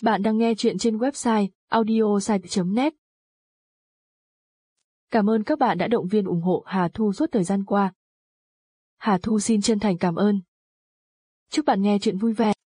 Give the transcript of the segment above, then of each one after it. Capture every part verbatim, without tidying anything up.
Bạn đang nghe chuyện trên website audiosite chấm net. Cảm ơn các bạn đã động viên ủng hộ Hà Thu suốt thời gian qua. Hà Thu xin chân thành cảm ơn. Chúc bạn nghe chuyện vui vẻ.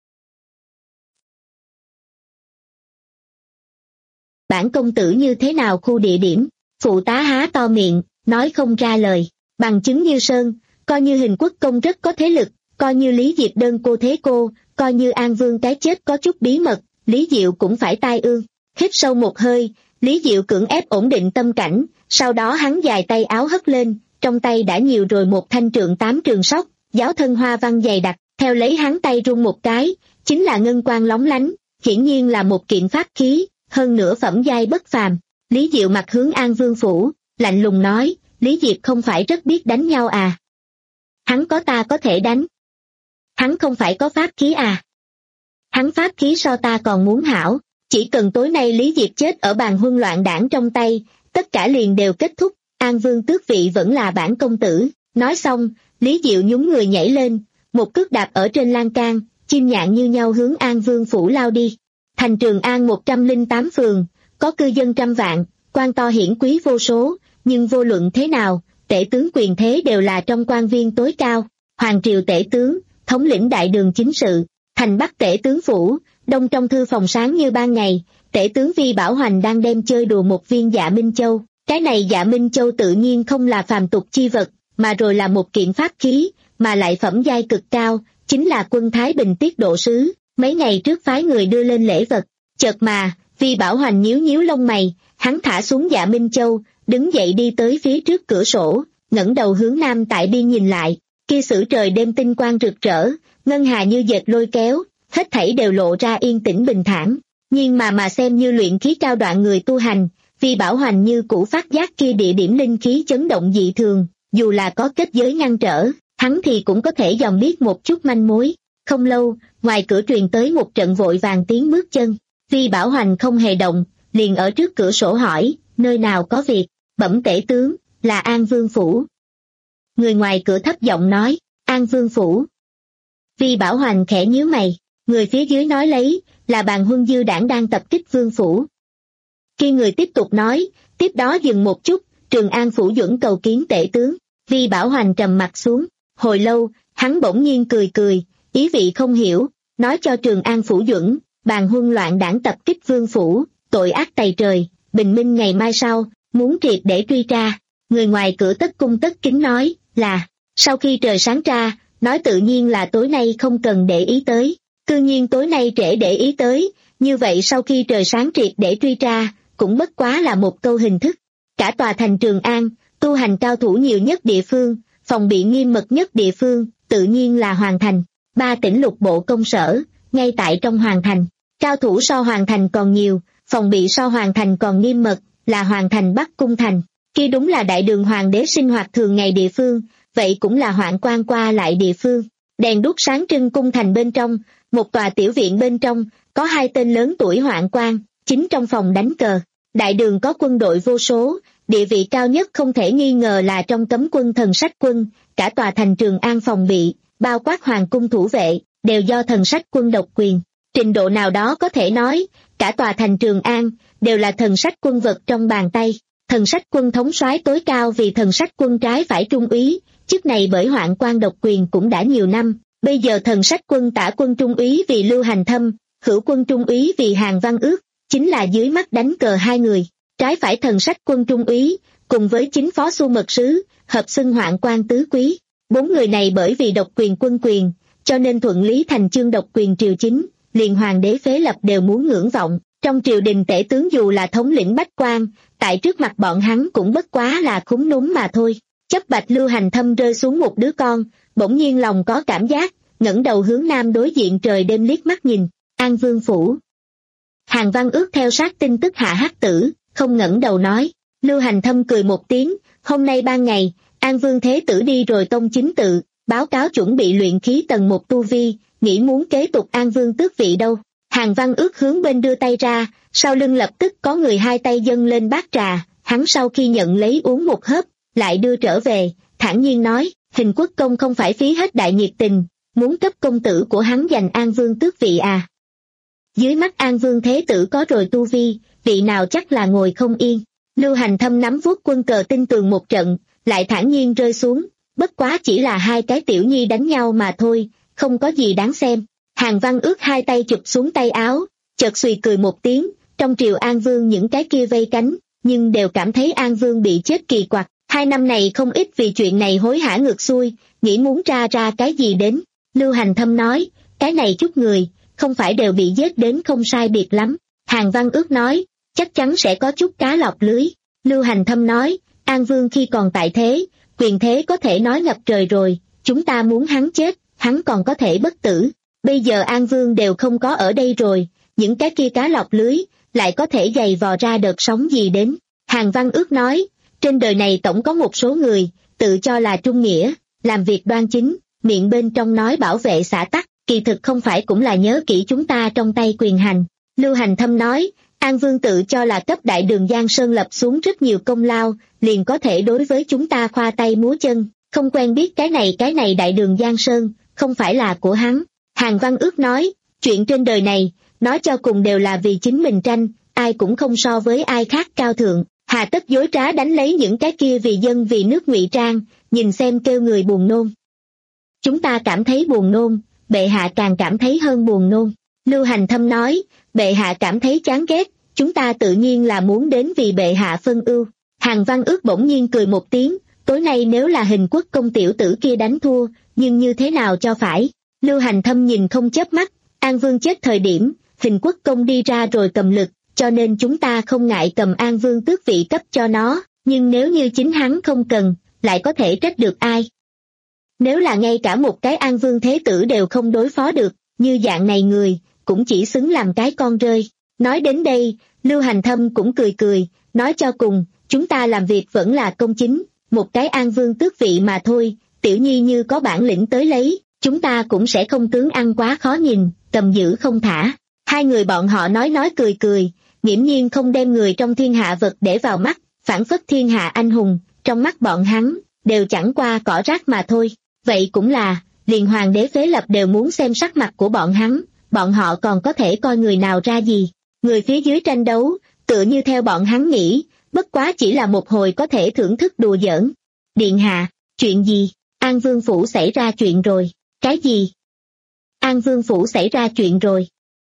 Bản công tử như thế nào khu địa điểm? Phụ tá há to miệng, nói không ra lời. Bằng chứng như sơn, coi như Hình Quốc công rất có thế lực, coi như Lý Diệp đơn cô thế cô, coi như An Vương cái chết có chút bí mật, Lý Diệu cũng phải tai ương. Hít sâu một hơi, Lý Diệu cưỡng ép ổn định tâm cảnh, sau đó hắn dài tay áo hất lên, trong tay đã nhiều rồi một thanh trượng tám trường sóc, giáo thân hoa văn dày đặc, theo lấy hắn tay rung một cái, chính là ngân quang lóng lánh, hiển nhiên là một kiện pháp khí, hơn nữa phẩm giai bất phàm. Lý Diệu mặt hướng An Vương phủ, lạnh lùng nói, Lý Diệp không phải rất biết đánh nhau à? Hắn có ta có thể đánh. Hắn không phải có pháp khí à? Hắn pháp khí so ta còn muốn hảo, chỉ cần tối nay Lý Diệp chết ở bàn huân loạn đảng trong tay, tất cả liền đều kết thúc, An Vương tước vị vẫn là bản công tử. Nói xong, Lý Diệu nhún người nhảy lên, một cước đạp ở trên lan can, chim nhạn như nhau hướng An Vương phủ lao đi. Thành Trường An một trăm lẻ tám phường, có cư dân trăm vạn, quan to hiển quý vô số, nhưng vô luận thế nào, tể tướng quyền thế đều là trong quan viên tối cao. Hoàng triều tể tướng, thống lĩnh đại đường chính sự, thành Bắc tể tướng phủ, đông trong thư phòng sáng như ban ngày, tể tướng Vi Bảo Hoành đang đem chơi đùa một viên Dạ Minh Châu. Cái này Dạ Minh Châu tự nhiên không là phàm tục chi vật, mà rồi là một kiện pháp khí, mà lại phẩm giai cực cao, chính là quân Thái Bình tiết độ sứ, mấy ngày trước phái người đưa lên lễ vật. Chợt mà, Vi Bảo Hoành nhíu nhíu lông mày, hắn thả xuống Dạ Minh Châu, đứng dậy đi tới phía trước cửa sổ, ngẩng đầu hướng nam tại biên nhìn lại, kia sử trời đêm tinh quang rực rỡ, ngân hà như dệt lôi kéo, hết thảy đều lộ ra yên tĩnh bình thản. Nhưng mà mà xem như luyện khí cao đoạn người tu hành, Vi Bảo Hoành như cũ phát giác kia địa điểm linh khí chấn động dị thường, dù là có kết giới ngăn trở, hắn thì cũng có thể dòm biết một chút manh mối. Không lâu, ngoài cửa truyền tới một trận vội vàng tiếng bước chân, Vi Bảo Hoành không hề động, liền ở trước cửa sổ hỏi, nơi nào có việc? Bẩm tể tướng, là An Vương phủ. Người ngoài cửa thấp giọng nói, An Vương phủ. Vi Bảo Hoành khẽ nhíu mày, người phía dưới nói lấy, là bàn huân dư đảng đang tập kích Vương phủ. Khi người tiếp tục nói, tiếp đó dừng một chút, Trường An phủ Duẩn cầu kiến tể tướng. Vi Bảo Hoành trầm mặt xuống, hồi lâu, hắn bỗng nhiên cười cười, ý vị không hiểu, nói cho Trường An phủ Duẩn, bàn huân loạn đảng tập kích Vương phủ, tội ác tày trời, bình minh ngày mai sau, muốn triệt để truy tra. Người ngoài cửa tất cung tất kính nói, là, sau khi trời sáng ra, nói tự nhiên là tối nay không cần để ý tới, cư nhiên tối nay trễ để ý tới, như vậy sau khi trời sáng triệt để truy tra, cũng bất quá là một câu hình thức. Cả tòa thành Trường An, tu hành cao thủ nhiều nhất địa phương, phòng bị nghiêm mật nhất địa phương, tự nhiên là Hoàng Thành. Ba tỉnh lục bộ công sở, ngay tại trong Hoàng Thành, cao thủ so Hoàng Thành còn nhiều, phòng bị so Hoàng Thành còn nghiêm mật, là Hoàng Thành Bắc Cung Thành. Kia đúng là đại đường hoàng đế sinh hoạt thường ngày địa phương, vậy cũng là hoạn quan qua lại địa phương. Đèn đuốc sáng trưng cung thành bên trong, một tòa tiểu viện bên trong, có hai tên lớn tuổi hoạn quan, chính trong phòng đánh cờ. Đại đường có quân đội vô số, địa vị cao nhất không thể nghi ngờ là trong cấm quân Thần Sách quân, cả tòa thành Trường An phòng bị, bao quát hoàng cung thủ vệ, đều do Thần Sách quân độc quyền. Trình độ nào đó có thể nói, cả tòa thành Trường An, đều là Thần Sách quân vật trong bàn tay. Thần Sách quân thống soái tối cao vì Thần Sách quân trái phải trung úy, chức này bởi hoạn quan độc quyền cũng đã nhiều năm, bây giờ Thần Sách quân tả quân trung úy vì Lưu Hành Thâm, hữu quân trung úy vì Hàn Văn Ước, chính là dưới mắt đánh cờ hai người, trái phải Thần Sách quân trung úy, cùng với chính phó xu mật sứ, hợp xưng hoạn quan tứ quý. Bốn người này bởi vì độc quyền quân quyền, cho nên thuận lý thành chương độc quyền triều chính, liền hoàng đế phế lập đều muốn ngưỡng vọng. Trong triều đình tể tướng dù là thống lĩnh bách quan, tại trước mặt bọn hắn cũng bất quá là khúm núm mà thôi. Chấp bạch Lưu Hành Thâm rơi xuống một đứa con, bỗng nhiên lòng có cảm giác, ngẩng đầu hướng nam đối diện trời đêm liếc mắt nhìn, An Vương phủ. Hàn Văn Ước theo sát tin tức hạ hắc tử, không ngẩng đầu nói. Lưu Hành Thâm cười một tiếng, hôm nay ban ngày, An Vương Thế Tử đi rồi tông chính tự, báo cáo chuẩn bị luyện khí tầng một tu vi, nghĩ muốn kế tục An Vương tước vị đâu. Hàn Văn Ước hướng bên đưa tay ra, sau lưng lập tức có người hai tay dâng lên bát trà, hắn sau khi nhận lấy uống một hớp, lại đưa trở về, thản nhiên nói, Hình Quốc công không phải phí hết đại nhiệt tình, muốn cấp công tử của hắn giành An Vương tước vị à. dưới mắt An Vương Thế Tử có rồi tu vi, vị nào chắc là ngồi không yên. Lưu Hành Thâm nắm vuốt quân cờ tinh tường một trận, lại thản nhiên rơi xuống, bất quá chỉ là hai cái tiểu nhi đánh nhau mà thôi, không có gì đáng xem. Hàn Văn Ước hai tay chụp xuống tay áo, chợt suy cười một tiếng, trong triều An Vương những cái kia vây cánh, nhưng đều cảm thấy An Vương bị chết kỳ quặc, hai năm này không ít vì chuyện này hối hả ngược xuôi, nghĩ muốn tra ra cái gì đến. Lưu Hành Thâm nói, cái này chút người, không phải đều bị giết đến không sai biệt lắm. Hàn Văn Ước nói, chắc chắn sẽ có chút cá lọt lưới. Lưu Hành Thâm nói, An Vương khi còn tại thế, quyền thế có thể nói ngập trời rồi, chúng ta muốn hắn chết, hắn còn có thể bất tử. Bây giờ An Vương đều không có ở đây rồi, những cái kia cá lọt lưới, lại có thể giày vò ra đợt sóng gì đến. Hàn Văn Ước nói, trên đời này tổng có một số người, tự cho là trung nghĩa, làm việc đoan chính, miệng bên trong nói bảo vệ xã tắc, kỳ thực không phải cũng là nhớ kỹ chúng ta trong tay quyền hành. Lưu Hành Thâm nói, An Vương tự cho là cấp đại đường Giang Sơn lập xuống rất nhiều công lao, liền có thể đối với chúng ta khoa tay múa chân, không quen biết cái này cái này đại đường Giang Sơn, không phải là của hắn. Hàn Văn Ước nói, chuyện trên đời này, nói cho cùng đều là vì chính mình tranh, ai cũng không so với ai khác cao thượng, hà tất dối trá đánh lấy những cái kia vì dân vì nước ngụy trang, nhìn xem kêu người buồn nôn. Chúng ta cảm thấy buồn nôn, bệ hạ càng cảm thấy hơn buồn nôn. Lưu Hành Thâm nói, bệ hạ cảm thấy chán ghét, chúng ta tự nhiên là muốn đến vì bệ hạ phân ưu. Hàn Văn Ước bỗng nhiên cười một tiếng, tối nay nếu là Hình Quốc công tiểu tử kia đánh thua, nhưng như thế nào cho phải. Lưu Hành Thâm nhìn không chớp mắt, An Vương chết thời điểm, Hình Quốc công đi ra rồi cầm lực, cho nên chúng ta không ngại cầm An Vương tước vị cấp cho nó, nhưng nếu như chính hắn không cần, lại có thể trách được ai. Nếu là ngay cả một cái An Vương Thế Tử đều không đối phó được, như dạng này người, cũng chỉ xứng làm cái con rơi. Nói đến đây, Lưu Hành Thâm cũng cười cười, nói cho cùng, chúng ta làm việc vẫn là công chính, một cái An Vương tước vị mà thôi, tiểu nhi như có bản lĩnh tới lấy, chúng ta cũng sẽ không tướng ăn quá khó nhìn, cầm giữ không thả. Hai người bọn họ nói nói cười cười, nghiễm nhiên không đem người trong thiên hạ vật để vào mắt, phản phất thiên hạ anh hùng, trong mắt bọn hắn, đều chẳng qua cỏ rác mà thôi. Vậy cũng là, liền hoàng đế phế lập đều muốn xem sắc mặt của bọn hắn, bọn họ còn có thể coi người nào ra gì. Người phía dưới tranh đấu, tựa như theo bọn hắn nghĩ, bất quá chỉ là một hồi có thể thưởng thức đùa giỡn. Điện hạ, chuyện gì? An Vương phủ xảy ra chuyện rồi. Cái gì? An Vương phủ xảy ra chuyện rồi.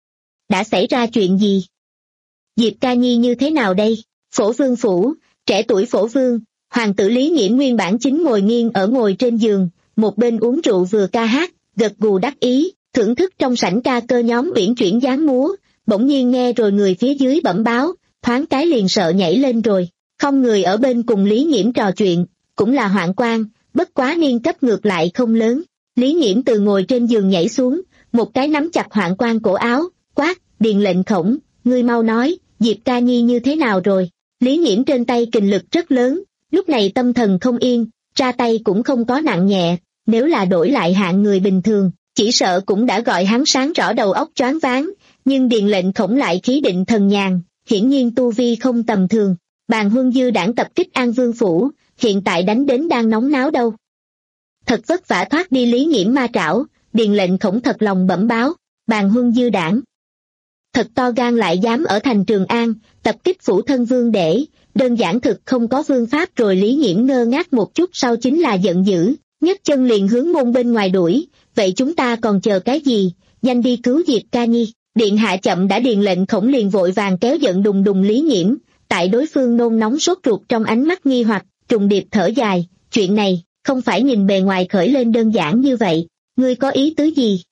Đã xảy ra chuyện gì? Diệp Ca Nhi như thế nào đây? Phổ Vương phủ, trẻ tuổi Phổ Vương, hoàng tử Lý Nghiễm nguyên bản chính ngồi nghiêng ở ngồi trên giường, một bên uống rượu vừa ca hát, gật gù đắc ý, thưởng thức trong sảnh ca cơ nhóm uyển chuyển dáng múa, bỗng nhiên nghe rồi người phía dưới bẩm báo, thoáng cái liền sợ nhảy lên rồi, không người ở bên cùng Lý Nghiễm trò chuyện, cũng là hoạn quan, bất quá niên cấp ngược lại không lớn. Lý Nghiễm từ ngồi trên giường nhảy xuống, một cái nắm chặt hoạn quan cổ áo, quát, Điền lệnh khổng, ngươi mau nói, Diệp Ca Nhi như thế nào rồi? Lý Nghiễm trên tay kình lực rất lớn, lúc này tâm thần không yên, ra tay cũng không có nặng nhẹ, nếu là đổi lại hạng người bình thường, chỉ sợ cũng đã gọi hắn sáng rõ đầu óc choáng váng, nhưng Điền lệnh khổng lại khí định thần nhàn, hiển nhiên tu vi không tầm thường. Bàn Huân Dư đảng tập kích An Vương phủ, hiện tại đánh đến đang nóng náo đâu. Thật vất vả thoát đi Lý Nghiễm ma trảo, Điền lệnh khổng thật lòng bẩm báo, Bàn Huân Dư đảng. Thật to gan lại dám ở thành Trường An, tập kích phủ thân vương để, đơn giản thực không có vương pháp rồi. Lý Nghiễm ngơ ngác một chút sau chính là giận dữ, nhấc chân liền hướng môn bên ngoài đuổi, vậy chúng ta còn chờ cái gì, nhanh đi cứu Diệp Ca Nhi. Điện hạ chậm đã. Điền lệnh khổng liền vội vàng kéo giận đùng đùng Lý Nghiễm, tại đối phương nôn nóng sốt ruột trong ánh mắt nghi hoặc, trùng điệp thở dài, chuyện này, không phải nhìn bề ngoài khởi lên đơn giản như vậy, ngươi có ý tứ gì?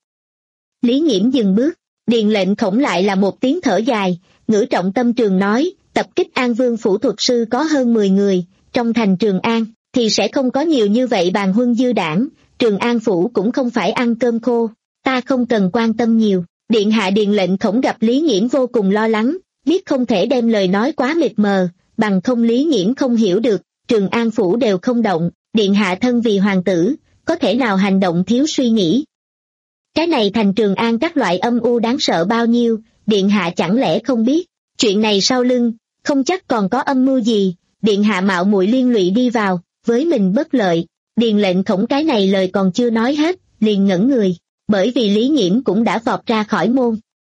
Lý Nghiễm dừng bước, Điền lệnh khổng lại là một tiếng thở dài, ngữ trọng tâm trường nói, tập kích An Vương phủ thuật sư có hơn mười người, trong thành Trường An, thì sẽ không có nhiều như vậy. Bàn Huân Dư đảng, Trường An phủ cũng không phải ăn cơm khô, ta không cần quan tâm nhiều. Điện hạ. Điền lệnh khổng gặp Lý Nghiễm vô cùng lo lắng, biết không thể đem lời nói quá mịt mờ, bằng không Lý Nghiễm không hiểu được, Trường An phủ đều không động, điện hạ thân vì hoàng tử, có thể nào hành động thiếu suy nghĩ. Cái này thành Trường An các loại âm u đáng sợ bao nhiêu, điện hạ chẳng lẽ không biết, chuyện này sau lưng, không chắc còn có âm mưu gì, điện hạ mạo muội liên lụy đi vào, với mình bất lợi. Điền lệnh khổng cái này lời còn chưa nói hết, liền ngẩn người, bởi vì Lý Nghiễm cũng đã vọt ra khỏi môn,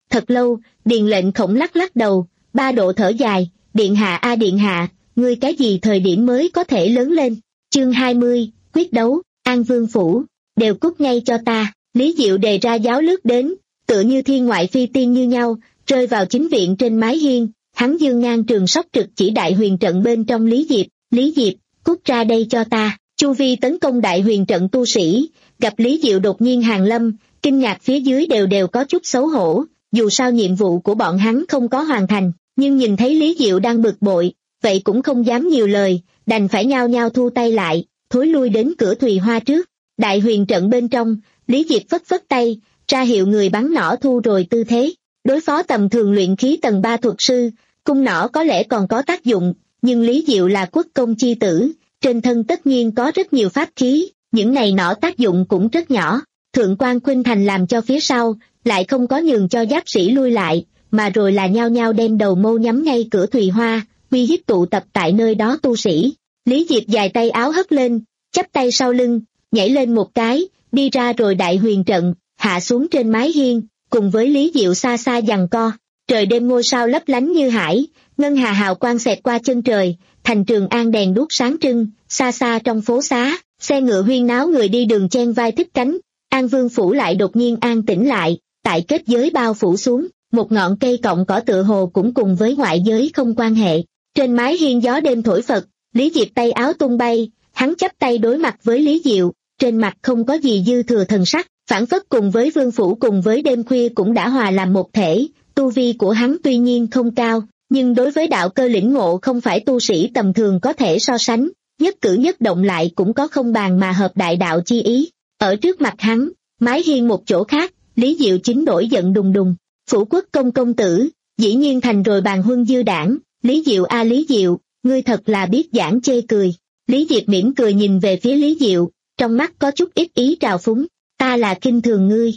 Thật lâu, Điền lệnh khổng lắc lắc đầu, ba độ thở dài, điện hạ a điện hạ, ngươi cái gì thời điểm mới có thể lớn lên. Chương hai mươi, quyết đấu, An Vương Phủ, đều cút ngay cho ta. Lý Diệu đề ra giáo lướt đến, tựa như thiên ngoại phi tiên như nhau, rơi vào chính viện trên mái hiên, hắn dương ngang trường sóc trực chỉ đại huyền trận bên trong Lý Diệp, Lý Diệp, cút ra đây cho ta. Chu vi tấn công đại huyền trận tu sĩ, gặp Lý Diệu đột nhiên hàng lâm, kinh ngạc phía dưới đều đều có chút xấu hổ, dù sao nhiệm vụ của bọn hắn không có hoàn thành, nhưng nhìn thấy Lý Diệu đang bực bội, vậy cũng không dám nhiều lời, đành phải nhao nhao thu tay lại, thối lui đến cửa Thùy Hoa trước. Đại huyền trận bên trong, Lý Diệp phất phất tay, ra hiệu người bắn nỏ thu rồi tư thế. Đối phó tầm thường luyện khí tầng ba thuật sư, cung nỏ có lẽ còn có tác dụng, nhưng Lý Diệu là quốc công chi tử, trên thân tất nhiên có rất nhiều pháp khí, những này nỏ tác dụng cũng rất nhỏ. Thượng quan Khuynh Thành làm cho phía sau, lại không có nhường cho giáp sĩ lui lại, mà rồi là nhao nhao đem đầu mâu nhắm ngay cửa Thùy Hoa, uy hiếp tụ tập tại nơi đó tu sĩ. Lý Diệp dài tay áo hất lên, chắp tay sau lưng, nhảy lên một cái, đi ra rồi đại huyền trận, hạ xuống trên mái hiên, cùng với Lý Diệu xa xa giằng co. Trời đêm ngôi sao lấp lánh như hải, ngân hà hào quang xẹt qua chân trời, thành Trường An đèn đuốc sáng trưng, xa xa trong phố xá, xe ngựa huyên náo, người đi đường chen vai thích cánh. An Vương Phủ lại đột nhiên an tĩnh lại, tại kết giới bao phủ xuống, một ngọn cây cọng cỏ tựa hồ cũng cùng với ngoại giới không quan hệ. Trên mái hiên gió đêm thổi phật, Lý Diệp tay áo tung bay, hắn chắp tay đối mặt với Lý Diệu, trên mặt không có gì dư thừa thần sắc, phản phất cùng với Vương Phủ cùng với đêm khuya cũng đã hòa làm một thể. Tu vi của hắn tuy nhiên không cao, nhưng đối với đạo cơ lĩnh ngộ không phải tu sĩ tầm thường có thể so sánh, nhất cử nhất động lại cũng có không bàn mà hợp đại đạo chi ý. Ở trước mặt hắn, mái hiên một chỗ khác, Lý Diệu chính nổi giận đùng đùng. Phủ quốc công công tử, dĩ nhiên thành rồi bàn huân dư đảng. Lý Diệu a Lý Diệu, ngươi thật là biết giảng chê cười. Lý Diệp mỉm cười nhìn về phía Lý Diệu, trong mắt có chút ít ý trào phúng, ta là khinh thường ngươi.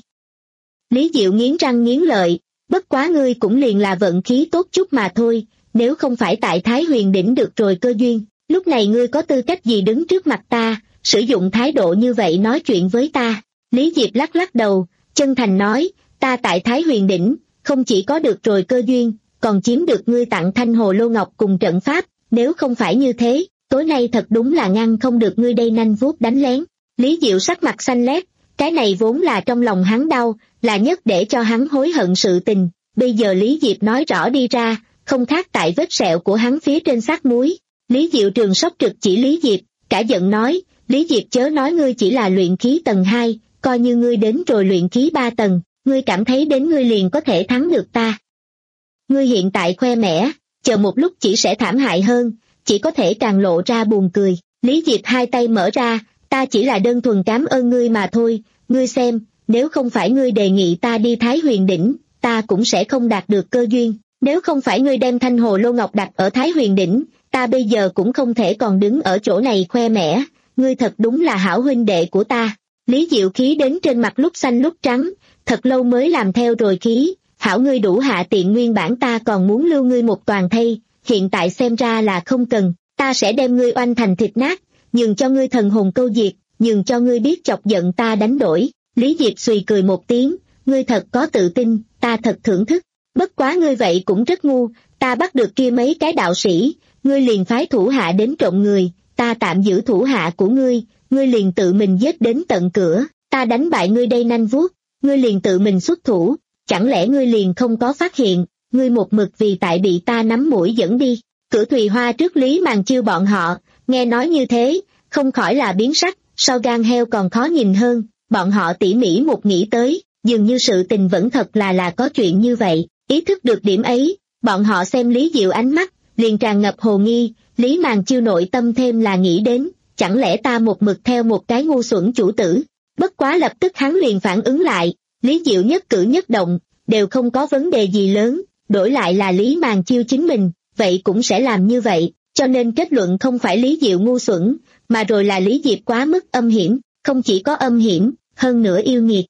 Lý Diệu nghiến răng nghiến lợi, bất quá ngươi cũng liền là vận khí tốt chút mà thôi, nếu không phải tại Thái Huyền đỉnh được rồi cơ duyên, lúc này ngươi có tư cách gì đứng trước mặt ta, sử dụng thái độ như vậy nói chuyện với ta. Lý Diệp lắc lắc đầu, chân thành nói, ta tại Thái Huyền đỉnh, không chỉ có được rồi cơ duyên, còn chiếm được ngươi tặng thanh hồ lô ngọc cùng trận pháp, nếu không phải như thế, tối nay thật đúng là ngăn không được ngươi đây nanh vuốt đánh lén. Lý Diệu sắc mặt xanh lét, cái này vốn là trong lòng hắn đau, là nhất để cho hắn hối hận sự tình, bây giờ Lý Diệp nói rõ đi ra, không khác tại vết sẹo của hắn phía trên xác muối. Lý Diệu trường sóc trực chỉ Lý Diệp, cả giận nói, Lý Diệp chớ nói ngươi chỉ là luyện khí tầng hai, coi như ngươi đến rồi luyện khí ba tầng, ngươi cảm thấy đến ngươi liền có thể thắng được ta. Ngươi hiện tại khoe mẽ, chờ một lúc chỉ sẽ thảm hại hơn, chỉ có thể càng lộ ra buồn cười. Lý Diệp hai tay mở ra, ta chỉ là đơn thuần cảm ơn ngươi mà thôi, ngươi xem, nếu không phải ngươi đề nghị ta đi Thái Huyền đỉnh, ta cũng sẽ không đạt được cơ duyên, nếu không phải ngươi đem thanh hồ lô ngọc đặt ở Thái Huyền đỉnh, ta bây giờ cũng không thể còn đứng ở chỗ này khoe mẽ, ngươi thật đúng là hảo huynh đệ của ta. Lý Diệu khí đến trên mặt lúc xanh lúc trắng, thật lâu mới làm theo rồi khí, hảo ngươi đủ hạ tiện, nguyên bản ta còn muốn lưu ngươi một toàn thây, hiện tại xem ra là không cần, ta sẽ đem ngươi oanh thành thịt nát, nhường cho ngươi thần hồn câu diệt, nhường cho ngươi biết chọc giận ta đánh đổi. Lý Diệp xùy cười một tiếng, ngươi thật có tự tin, ta thật thưởng thức, bất quá ngươi vậy cũng rất ngu, ta bắt được kia mấy cái đạo sĩ, ngươi liền phái thủ hạ đến trộm người, ta tạm giữ thủ hạ của ngươi, ngươi liền tự mình giết đến tận cửa, ta đánh bại ngươi đây nanh vuốt, ngươi liền tự mình xuất thủ, chẳng lẽ ngươi liền không có phát hiện, ngươi một mực vì tại bị ta nắm mũi dẫn đi. Cửa Thùy Hoa trước Lý Màn Chiêu bọn họ, nghe nói như thế, không khỏi là biến sắc, so gan heo còn khó nhìn hơn, bọn họ tỉ mỉ một nghĩ tới, dường như sự tình vẫn thật là là có chuyện như vậy, ý thức được điểm ấy, bọn họ xem Lý Diệu ánh mắt, liền tràn ngập hồ nghi. Lý Màn Chiêu nội tâm thêm là nghĩ đến, chẳng lẽ ta một mực theo một cái ngu xuẩn chủ tử, bất quá lập tức hắn liền phản ứng lại, Lý Diệu nhất cử nhất động, đều không có vấn đề gì lớn, đổi lại là Lý Màn Chiêu chính mình, vậy cũng sẽ làm như vậy, cho nên kết luận không phải Lý Diệu ngu xuẩn, mà rồi là Lý Diệp quá mức âm hiểm, không chỉ có âm hiểm, hơn nữa yêu nghiệt.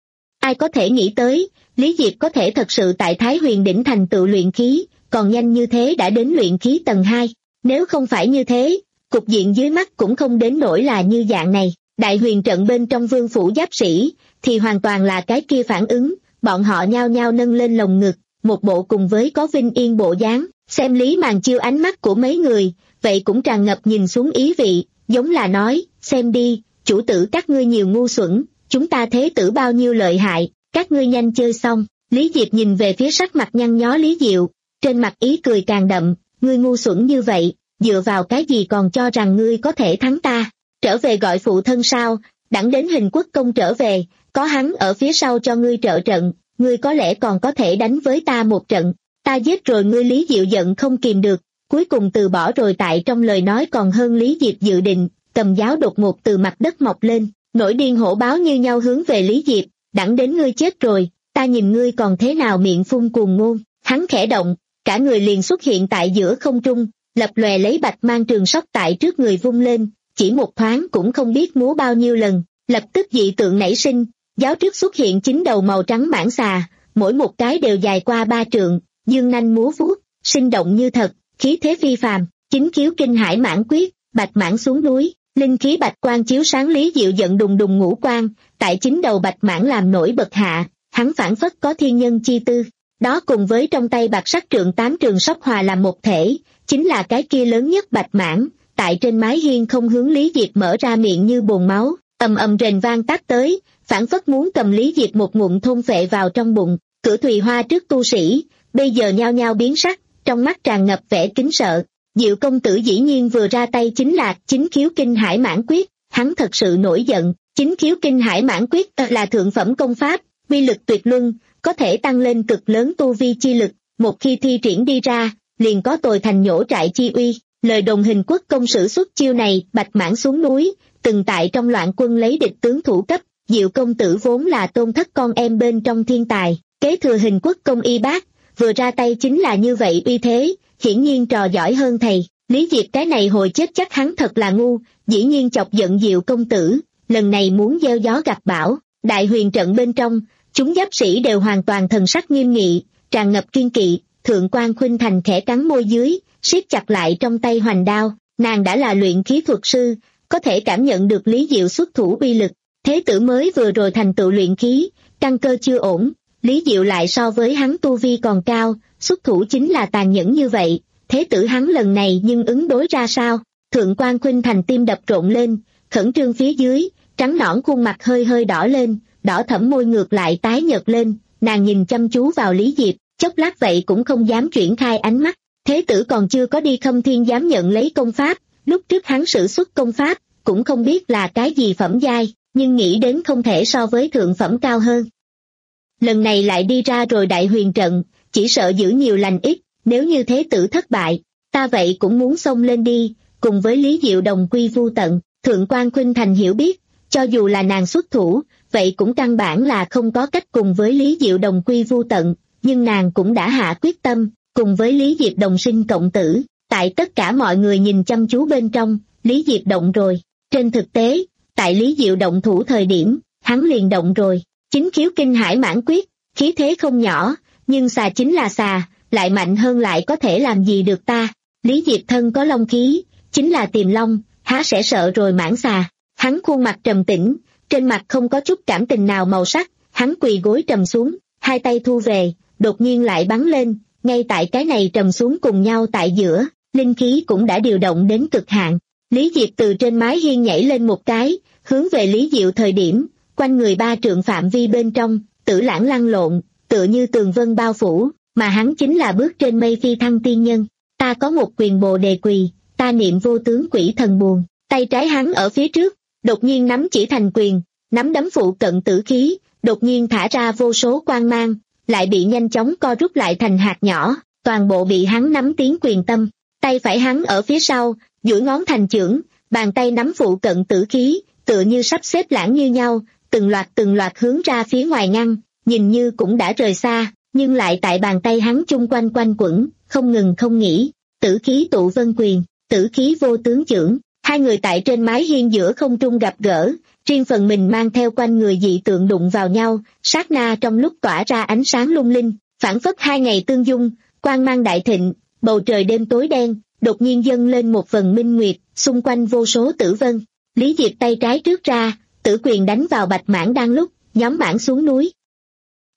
Ai có thể nghĩ tới, Lý Diệp có thể thật sự tại Thái Huyền đỉnh thành tựu luyện khí, còn nhanh như thế đã đến luyện khí tầng hai, nếu không phải như thế, cục diện dưới mắt cũng không đến nỗi là như dạng này. Đại huyền trận bên trong Vương Phủ giáp sĩ, thì hoàn toàn là cái kia phản ứng, bọn họ nhao nhao nâng lên lồng ngực, một bộ cùng với có vinh yên bộ dáng, xem Lý Màn Chiêu ánh mắt của mấy người, vậy cũng tràn ngập nhìn xuống ý vị, giống là nói, xem đi, chủ tử các ngươi nhiều ngu xuẩn, chúng ta thế tử bao nhiêu lợi hại, các ngươi nhanh chơi xong. Lý Diệp nhìn về phía sắc mặt nhăn nhó Lý Diệu, trên mặt ý cười càng đậm, ngươi ngu xuẩn như vậy, dựa vào cái gì còn cho rằng ngươi có thể thắng ta, trở về gọi phụ thân sao, đặng đến Hình Quốc công trở về, có hắn ở phía sau cho ngươi trợ trận, ngươi có lẽ còn có thể đánh với ta một trận, ta giết rồi ngươi. Lý Diệu giận không kìm được, cuối cùng từ bỏ rồi, tại trong lời nói còn hơn Lý Diệp dự định, cầm giáo đột ngột từ mặt đất mọc lên, nổi điên hổ báo như nhau hướng về Lý Diệp, đặng đến ngươi chết rồi, ta nhìn ngươi còn thế nào miệng phun cuồng ngôn. Hắn khẽ động, cả người liền xuất hiện tại giữa không trung, lập lòe lấy bạch mang trường sóc tại trước người vung lên, chỉ một thoáng cũng không biết múa bao nhiêu lần, lập tức dị tượng nảy sinh, giáo trước xuất hiện chín đầu màu trắng mãng xà, mỗi một cái đều dài qua ba trượng, dương nanh múa vuốt, sinh động như thật, khí thế phi phàm. Chính khiếu kinh hải mãng quyết, bạch mãng xuống núi, linh khí bạch quang chiếu sáng. Lý Diệu giận đùng đùng ngũ quang, tại chín đầu bạch mãng làm nổi bật hạ, hắn phản phất có thiên nhân chi tư, đó cùng với trong tay bạc sắc trượng tám trường sóc hòa làm một thể, chính là cái kia lớn nhất bạch mãng, tại trên mái hiên không hướng Lý Diệp mở ra miệng như bồn máu, ầm ầm rền vang tác tới, phản phất muốn cầm Lý Diệp một ngụm thôn phệ vào trong bụng. Cửa Thùy Hoa trước tu sĩ, bây giờ nhao nhao biến sắc, trong mắt tràn ngập vẻ kính sợ. Diệu công tử dĩ nhiên vừa ra tay chính là chính khiếu kinh hải mãng quyết, hắn thật sự nổi giận. Chính khiếu kinh hải mãng quyết là thượng phẩm công pháp, uy lực tuyệt luân, có thể tăng lên cực lớn tu vi chi lực, một khi thi triển đi ra, liền có tồi thành nhổ trại chi uy. Lời đồn Hình Quốc công sử xuất chiêu này, bạch mãng xuống núi, từng tại trong loạn quân lấy địch tướng thủ cấp, Diệu công tử vốn là tôn thất con em bên trong thiên tài, kế thừa Hình Quốc công y bác, vừa ra tay chính là như vậy uy thế, hiển nhiên trò giỏi hơn thầy. Lý Diệp cái này hồi chết chắc hắn thật là ngu, dĩ nhiên chọc giận Diệu công tử, lần này muốn gieo gió gặt bão. Đại huyền trận bên trong, chúng giáp sĩ đều hoàn toàn thần sắc nghiêm nghị, tràn ngập kiên kỵ. Thượng quan Khuynh Thành khẽ cắn môi dưới, siết chặt lại trong tay hoành đao, nàng đã là luyện khí thuật sư, có thể cảm nhận được Lý Diệu xuất thủ uy lực. Thế tử mới vừa rồi thành tựu luyện khí, căn cơ chưa ổn, Lý Diệu lại so với hắn tu vi còn cao, xuất thủ chính là tàn nhẫn như vậy, thế tử hắn lần này nhưng ứng đối ra sao? Thượng quan Khuynh Thành tim đập rộn lên, khẩn trương phía dưới, trắng nõn khuôn mặt hơi hơi đỏ lên, đỏ thẫm môi ngược lại tái nhợt lên, nàng nhìn chăm chú vào Lý Diệp, chốc lát vậy cũng không dám chuyển khai ánh mắt. Thế tử còn chưa có đi Khâm Thiên dám nhận lấy công pháp, lúc trước hắn sử xuất công pháp, cũng không biết là cái gì phẩm giai, nhưng nghĩ đến không thể so với thượng phẩm cao hơn. Lần này lại đi ra rồi đại huyền trận, chỉ sợ giữ nhiều lành ít, nếu như thế tử thất bại, ta vậy cũng muốn xông lên đi, cùng với Lý Diệu đồng quy vu tận. Thượng quan Khuynh Thành hiểu biết, cho dù là nàng xuất thủ, vậy cũng căn bản là không có cách cùng với Lý Diệu đồng quy vu tận, nhưng nàng cũng đã hạ quyết tâm, cùng với Lý Diệp đồng sinh cộng tử. Tại tất cả mọi người nhìn chăm chú bên trong, Lý Diệp động rồi. Trên thực tế, tại Lý Diệu động thủ thời điểm, hắn liền động rồi. Chính khiếu kinh hải mãng quyết, khí thế không nhỏ, nhưng xà chính là xà, lại mạnh hơn lại có thể làm gì được ta. Lý Diệp thân có long khí, chính là tiềm long, há sẽ sợ rồi mãng xà. Hắn khuôn mặt trầm tĩnh, trên mặt không có chút cảm tình nào màu sắc, hắn quỳ gối trầm xuống, hai tay thu về, đột nhiên lại bắn lên, ngay tại cái này trầm xuống cùng nhau tại giữa, linh khí cũng đã điều động đến cực hạn. Lý Diệp từ trên mái hiên nhảy lên một cái, hướng về Lý Diệu thời điểm, quanh người ba trượng phạm vi bên trong, tử lãng lăn lộn, tựa như tường vân bao phủ, mà hắn chính là bước trên mây phi thăng tiên nhân. Ta có một quyền bồ đề quỳ, ta niệm vô tướng quỷ thần buồn. Tay trái hắn ở phía trước, đột nhiên nắm chỉ thành quyền, nắm đấm phụ cận tử khí, đột nhiên thả ra vô số quang mang, lại bị nhanh chóng co rút lại thành hạt nhỏ, toàn bộ bị hắn nắm tiến quyền tâm. Tay phải hắn ở phía sau, duỗi ngón thành chưởng, bàn tay nắm phụ cận tử khí, tựa như sắp xếp lãng như nhau, từng loạt từng loạt hướng ra phía ngoài ngăn, nhìn như cũng đã rời xa, nhưng lại tại bàn tay hắn chung quanh quanh quẩn, không ngừng không nghỉ. Tử khí tụ vân quyền, tử khí vô tướng chưởng, hai người tại trên mái hiên giữa không trung gặp gỡ, riêng phần mình mang theo quanh người dị tượng đụng vào nhau, sát na trong lúc tỏa ra ánh sáng lung linh, phảng phất hai ngày tương dung, quang mang đại thịnh, bầu trời đêm tối đen, đột nhiên dâng lên một vầng minh nguyệt, xung quanh vô số tử vân. Lý Diệp tay trái trước ra, tử quyền đánh vào bạch mãng đang lúc nhóm mãng xuống núi.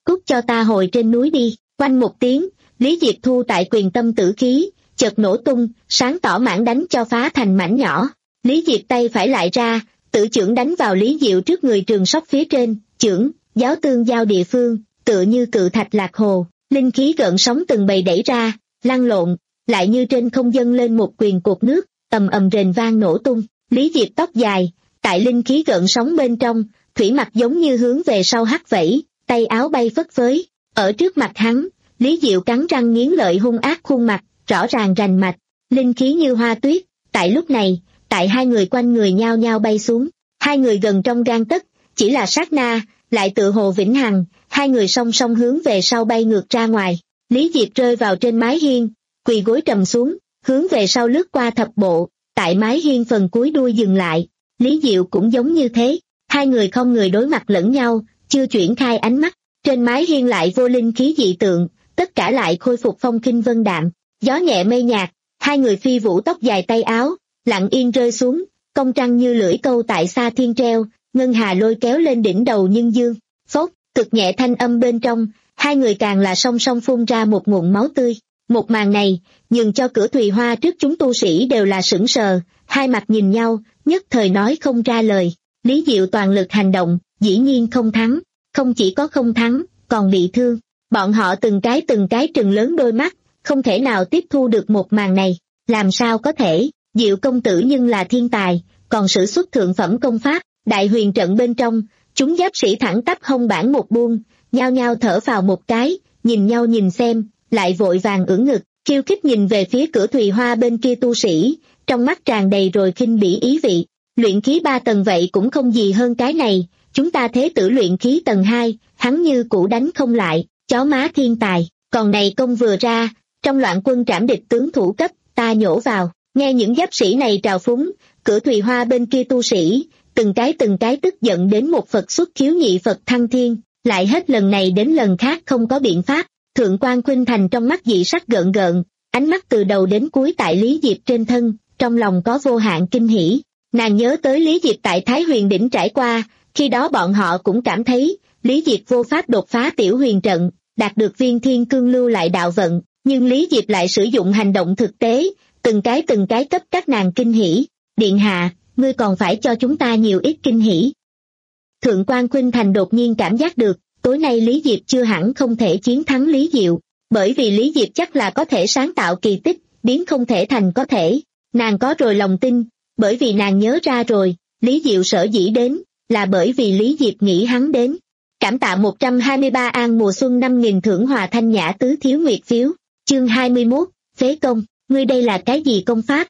cút cho ta hồi trên núi đi. Quanh một tiếng, Lý Diệp thu tại quyền tâm tử khí, chợt nổ tung, sáng tỏ mãn đánh cho phá thành mảnh nhỏ. Lý Diệp tay phải lại ra, tử chưởng đánh vào Lý Diệu trước người Trường Sóc phía trên, chưởng, giáo tương giao địa phương, tựa như cự thạch lạc hồ, linh khí gợn sóng từng bầy đẩy ra, lăn lộn, lại như trên không dâng lên một quyền cột nước, ầm ầm rền vang nổ tung. Lý Diệp tóc dài, tại linh khí gợn sóng bên trong, thủy mặc giống như hướng về sau hắt vẫy, tay áo bay phất phới. Ở trước mặt hắn, Lý Diệu cắn răng nghiến lợi hung ác khuôn mặt, rõ ràng rành mạch, linh khí như hoa tuyết. Tại lúc này, tại hai người quanh người nhao nhao bay xuống, hai người gần trong gang tấc, chỉ là sát na, lại tự hồ vĩnh hằng, hai người song song hướng về sau bay ngược ra ngoài. Lý Diệp rơi vào trên mái hiên, quỳ gối trầm xuống, hướng về sau lướt qua thập bộ, tại mái hiên phần cuối đuôi dừng lại. Lý Diệu cũng giống như thế, hai người không người đối mặt lẫn nhau, chưa chuyển khai ánh mắt. Trên mái hiên lại vô linh khí dị tượng, tất cả lại khôi phục phong kinh vân đạm, gió nhẹ mây nhạt, hai người phi vũ tóc dài tay áo, lặng yên rơi xuống, công trăng như lưỡi câu tại xa thiên treo, ngân hà lôi kéo lên đỉnh đầu nhân dương. Phốc, cực nhẹ thanh âm bên trong, hai người càng là song song phun ra một ngụm máu tươi. Một màn này, nhường cho Cửa Thùy Hoa trước chúng tu sĩ đều là sững sờ, hai mặt nhìn nhau, nhất thời nói không ra lời. Lý Diệu toàn lực hành động, dĩ nhiên không thắng, không chỉ có không thắng, còn bị thương. Bọn họ từng cái từng cái trừng lớn đôi mắt, không thể nào tiếp thu được một màn này. Làm sao có thể, Diệu công tử nhưng là thiên tài, còn sử xuất thượng phẩm công pháp. Đại huyền trận bên trong, chúng giáp sĩ thẳng tắp hông bản một buông, nhao nhao thở vào một cái, nhìn nhau nhìn xem, lại vội vàng ưỡn ngực, khiêu khích nhìn về phía Cửa Thùy Hoa bên kia tu sĩ, trong mắt tràn đầy rồi khinh bỉ ý vị. Luyện khí ba tầng vậy cũng không gì hơn cái này, chúng ta thế tử luyện khí tầng hai, hắn như cũ đánh không lại, chó má thiên tài, còn này công vừa ra, trong loạn quân trảm địch tướng thủ cấp, ta nhổ vào. Nghe những giáp sĩ này trào phúng, Cửa Thùy Hoa bên kia tu sĩ, từng cái từng cái tức giận đến một Phật xuất khiếu nhị Phật thăng thiên, lại hết lần này đến lần khác không có biện pháp. Thượng quan Khuynh Thành trong mắt dị sắc gợn gợn, ánh mắt từ đầu đến cuối tại Lý Diệp trên thân, trong lòng có vô hạn kinh hỉ. Nàng nhớ tới Lý Diệp tại Thái Huyền Đỉnh trải qua, khi đó bọn họ cũng cảm thấy, Lý Diệp vô pháp đột phá tiểu huyền trận, đạt được viên thiên cương lưu lại đạo vận, nhưng Lý Diệp lại sử dụng hành động thực tế, từng cái từng cái cấp các nàng kinh hỉ. Điện hạ, ngươi còn phải cho chúng ta nhiều ít kinh hỉ. Thượng quan Khuynh Thành đột nhiên cảm giác được, tối nay Lý Diệp chưa hẳn không thể chiến thắng Lý Diệu, bởi vì Lý Diệp chắc là có thể sáng tạo kỳ tích, biến không thể thành có thể. Nàng có rồi lòng tin, bởi vì nàng nhớ ra rồi, Lý Diệu sở dĩ đến, là bởi vì Lý Diệp nghĩ hắn đến. Cảm tạ một trăm hai mươi ba an mùa xuân năm nghìn thưởng hòa thanh nhã tứ thiếu nguyệt phiếu, chương hai mươi mốt, phế công, ngươi đây là cái gì công pháp?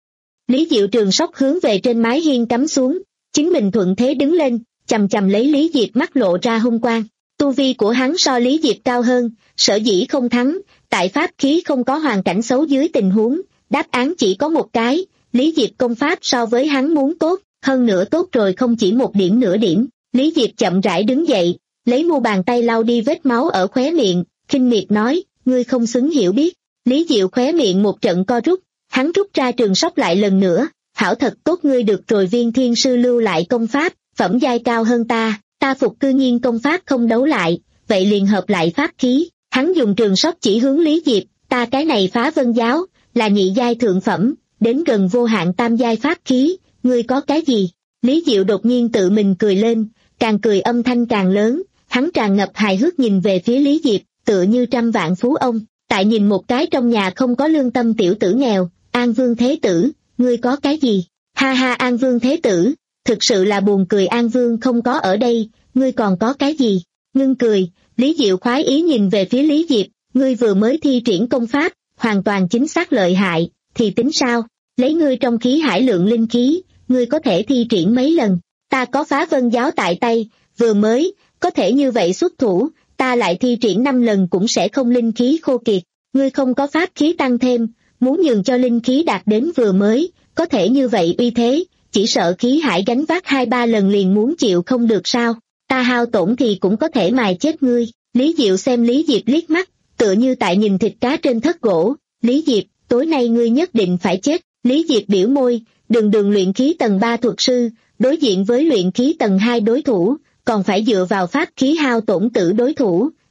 Lý Diệu Trường Sóc hướng về trên mái hiên cắm xuống, chính mình thuận thế đứng lên, chầm chầm lấy Lý Diệp mắt lộ ra hung quang. Tu vi của hắn so Lý Diệp cao hơn, sở dĩ không thắng, tại pháp khí không có hoàn cảnh xấu dưới tình huống, đáp án chỉ có một cái, Lý Diệp công pháp so với hắn muốn tốt, hơn nữa tốt rồi không chỉ một điểm nửa điểm. Lý Diệp chậm rãi đứng dậy, lấy mu bàn tay lau đi vết máu ở khóe miệng, khinh miệt nói, ngươi không xứng hiểu biết. Lý Diệu khóe miệng một trận co rút, hắn rút ra Trường Sóc lại lần nữa, hảo thật tốt ngươi được rồi viên thiên sư lưu lại công pháp, phẩm giai cao hơn ta, ta phục cư nhiên công pháp không đấu lại, vậy liền hợp lại pháp khí. Hắn dùng Trường Sóc chỉ hướng Lý Diệp, ta cái này Phá Vân giáo, là nhị giai thượng phẩm, đến gần vô hạn tam giai pháp khí, ngươi có cái gì? Lý Diệu đột nhiên tự mình cười lên, càng cười âm thanh càng lớn, hắn tràn ngập hài hước nhìn về phía Lý Diệp, tựa như trăm vạn phú ông, tại nhìn một cái trong nhà không có lương tâm tiểu tử nghèo. An Vương Thế Tử, ngươi có cái gì? Ha ha, An Vương Thế Tử, thực sự là buồn cười, An Vương không có ở đây, ngươi còn có cái gì? Ngưng cười, Lý Diệu khoái ý nhìn về phía Lý Diệp, ngươi vừa mới thi triển công pháp, hoàn toàn chính xác lợi hại, thì tính sao? Lấy ngươi trong khí hải lượng linh khí, ngươi có thể thi triển mấy lần? Ta có Phá Vân giáo tại tay, vừa mới, có thể như vậy xuất thủ, ta lại thi triển năm lần cũng sẽ không linh khí khô kiệt. Ngươi không có pháp khí tăng thêm, muốn nhường cho linh khí đạt đến vừa mới, có thể như vậy uy thế, chỉ sợ khí hải gánh vác hai ba lần liền muốn chịu không được sao? Ta hao tổn thì cũng có thể mài chết ngươi. Lý Diệu xem Lý Diệp liếc mắt, tựa như tại nhìn thịt cá trên thất gỗ. Lý Diệp, tối nay ngươi nhất định phải chết. Lý Diệp biểu môi, đường đường luyện khí tầng ba thuật sư, đối diện với luyện khí tầng hai đối thủ, còn phải dựa vào pháp khí hao tổn tử đối thủ,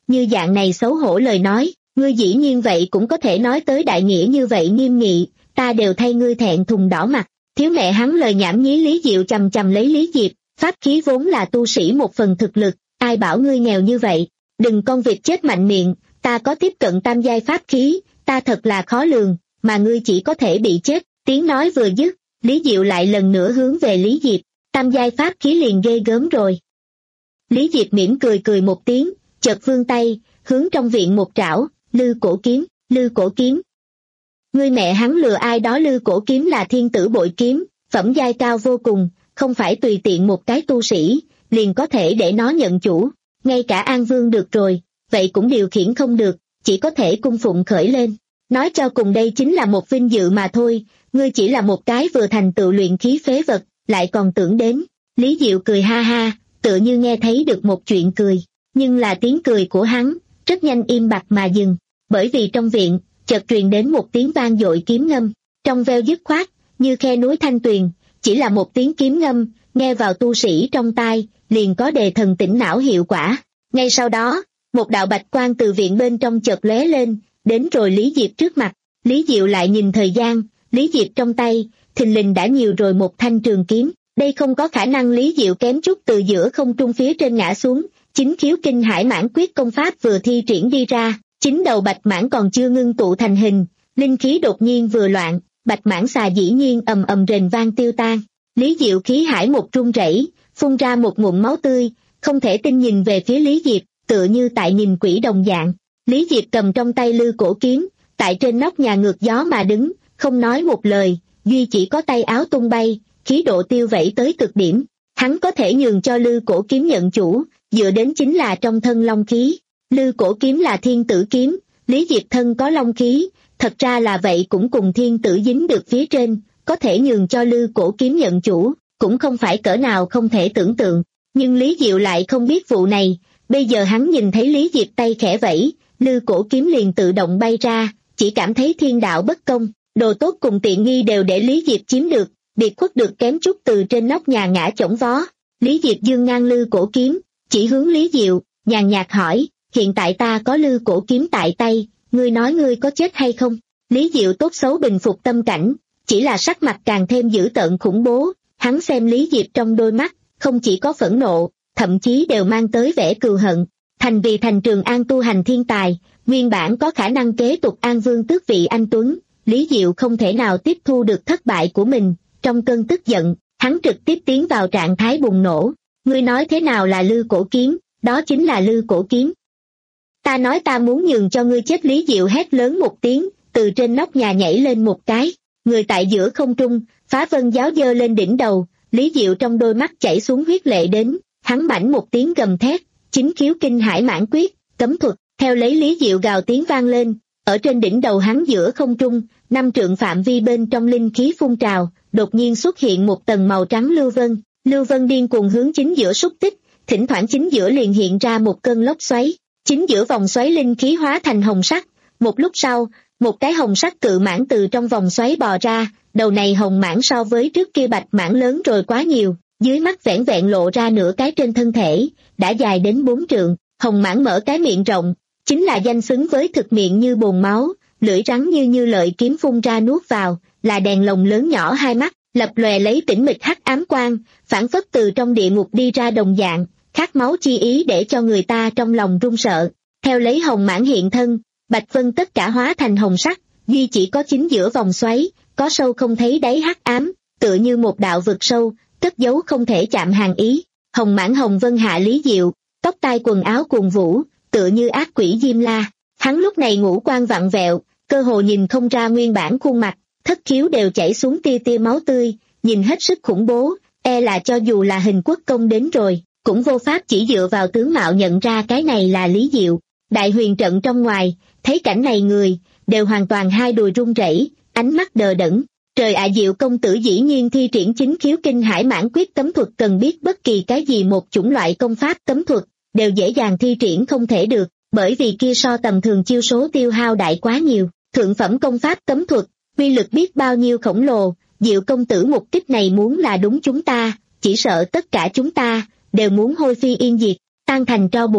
như dạng này xấu hổ lời nói, ngươi dĩ nhiên vậy cũng có thể nói tới đại nghĩa như vậy nghiêm nghị, ta đều thay ngươi thẹn thùng đỏ mặt. Thiếu mẹ hắn lời nhảm nhí Lý Diệu chầm chầm lấy Lý Diệp, pháp khí vốn là tu sĩ một phần thực lực, ai bảo ngươi nghèo như vậy, đừng con vịt chết mạnh miệng, ta có tiếp cận tam giai pháp khí, ta thật là khó lường, mà ngươi chỉ có thể bị chết. Tiếng nói vừa dứt, Lý Diệu lại lần nữa hướng về Lý Diệp, tam giai pháp khí liền ghê gớm rồi. Lý Diệp mỉm cười cười một tiếng, chợt vươn tay, hướng trong viện một trảo, Lư Cổ Kiếm, Lư Cổ Kiếm. Ngươi mẹ hắn lừa ai đó, Lư Cổ Kiếm là thiên tử bội kiếm, phẩm giai cao vô cùng, không phải tùy tiện một cái tu sĩ, liền có thể để nó nhận chủ, ngay cả An Vương được rồi, vậy cũng điều khiển không được, chỉ có thể cung phụng khởi lên. Nói cho cùng đây chính là một vinh dự mà thôi, ngươi chỉ là một cái vừa thành tựu luyện khí phế vật, lại còn tưởng đến. Lý Diệu cười ha ha, tựa như nghe thấy được một chuyện cười, nhưng là tiếng cười của hắn, rất nhanh im bặt mà dừng, bởi vì trong viện, chợt truyền đến một tiếng vang dội kiếm ngâm, trong veo dứt khoát, như khe núi thanh tuyền, chỉ là một tiếng kiếm ngâm, nghe vào tu sĩ trong tai, liền có đề thần tỉnh não hiệu quả. Ngay sau đó, một đạo bạch quang từ viện bên trong chợt lóe lên, đến rồi Lý Diệp trước mặt. Lý Diệu lại nhìn thời gian, Lý Diệp trong tay, thình lình đã nhiều rồi một thanh trường kiếm. Đây không có khả năng, Lý Diệu kém chút từ giữa không trung phía trên ngã xuống, chính khiếu kinh hải mãn quyết công pháp vừa thi triển đi ra, chính đầu bạch mãn còn chưa ngưng tụ thành hình, linh khí đột nhiên vừa loạn, bạch mãn xà dĩ nhiên ầm ầm rền vang tiêu tan. Lý Diệu khí hải một run rẩy, phun ra một ngụm máu tươi, không thể tin nhìn về phía Lý Diệp, tựa như tại nhìn quỷ đồng dạng. Lý Diệp cầm trong tay Lư Cổ Kiếm, tại trên nóc nhà ngược gió mà đứng, không nói một lời, duy chỉ có tay áo tung bay, khí độ tiêu vẩy tới cực điểm. Hắn có thể nhường cho Lư Cổ Kiếm nhận chủ, dựa đến chính là trong thân long khí. Lư Cổ Kiếm là thiên tử kiếm, Lý Diệp thân có long khí, thật ra là vậy cũng cùng thiên tử dính được phía trên, có thể nhường cho Lư Cổ Kiếm nhận chủ, cũng không phải cỡ nào không thể tưởng tượng. Nhưng Lý Diệu lại không biết vụ này, bây giờ hắn nhìn thấy Lý Diệp tay khẽ vẫy, Lư Cổ Kiếm liền tự động bay ra, chỉ cảm thấy thiên đạo bất công, đồ tốt cùng tiện nghi đều để Lý Diệp chiếm được, biệt khuất được kém chút từ trên nóc nhà ngã chổng vó. Lý Diệp giương ngang Lư Cổ Kiếm, chỉ hướng Lý Diệu, nhàn nhạt hỏi, hiện tại ta có Lư Cổ Kiếm tại tay, ngươi nói ngươi có chết hay không? Lý Diệu tốt xấu bình phục tâm cảnh, chỉ là sắc mặt càng thêm dữ tợn khủng bố, hắn xem Lý Diệp trong đôi mắt, không chỉ có phẫn nộ, thậm chí đều mang tới vẻ cừu hận. Thành vì thành Trường An tu hành thiên tài, nguyên bản có khả năng kế tục An Vương tước vị anh tuấn, Lý Diệu không thể nào tiếp thu được thất bại của mình, trong cơn tức giận, hắn trực tiếp tiến vào trạng thái bùng nổ. Ngươi nói thế nào là Lư Cổ Kiếm, đó chính là Lư Cổ Kiếm. Ta nói ta muốn nhường cho ngươi chết. Lý Diệu hét lớn một tiếng, từ trên nóc nhà nhảy lên một cái, người tại giữa không trung, phá vân giáo giơ lên đỉnh đầu, Lý Diệu trong đôi mắt chảy xuống huyết lệ đến, hắn bảnh một tiếng gầm thét, chính khiếu kinh hải mãn quyết, cấm thuật, theo lấy Lý Diệu gào tiếng vang lên, ở trên đỉnh đầu hắn giữa không trung, năm trượng phạm vi bên trong linh khí phun trào, đột nhiên xuất hiện một tầng màu trắng lưu vân, lưu vân điên cuồng hướng chính giữa xúc tích, thỉnh thoảng chính giữa liền hiện ra một cơn lốc xoáy, chính giữa vòng xoáy linh khí hóa thành hồng sắc, một lúc sau, một cái hồng sắc cự mãng từ trong vòng xoáy bò ra, đầu này hồng mãng so với trước kia bạch mãng lớn rồi quá nhiều, dưới mắt vẻn vẹn lộ ra nửa cái trên thân thể, đã dài đến bốn trượng, hồng mãng mở cái miệng rộng, chính là danh xứng với thực miệng như bồn máu, lưỡi rắn như như lợi kiếm phun ra nuốt vào, là đèn lồng lớn nhỏ hai mắt, lập lòe lấy tĩnh mịch hắc ám quang, phản phất từ trong địa ngục đi ra đồng dạng, khát máu chi ý để cho người ta trong lòng run sợ. Theo lấy hồng mãng hiện thân, bạch vân tất cả hóa thành hồng sắc, duy chỉ có chính giữa vòng xoáy, có sâu không thấy đáy hắc ám, tựa như một đạo vực sâu, cất giấu không thể chạm hàng ý. Hồng mãng hồng vân hạ Lý Diệu, tóc tai quần áo cuồng vũ, tựa như ác quỷ Diêm La. Hắn lúc này ngũ quan vặn vẹo, cơ hồ nhìn không ra nguyên bản khuôn mặt, thất khiếu đều chảy xuống tia tia máu tươi, nhìn hết sức khủng bố, e là cho dù là hình quốc công đến rồi, cũng vô pháp chỉ dựa vào tướng mạo nhận ra cái này là Lý Diệu. Đại huyền trận trong ngoài, thấy cảnh này người, đều hoàn toàn hai đùi run rẩy, ánh mắt đờ đẫn. Trời ạ, Diệu công tử dĩ nhiên thi triển chính khiếu kinh hải mãn quyết cấm thuật, cần biết bất kỳ cái gì một chủng loại công pháp cấm thuật, đều dễ dàng thi triển không thể được, bởi vì kia so tầm thường chiêu số tiêu hao đại quá nhiều, thượng phẩm công pháp cấm thuật, uy lực biết bao nhiêu khổng lồ, Diệu công tử mục đích này muốn là đúng chúng ta, chỉ sợ tất cả chúng ta, đều muốn hôi phi yên diệt, tan thành tro bụi,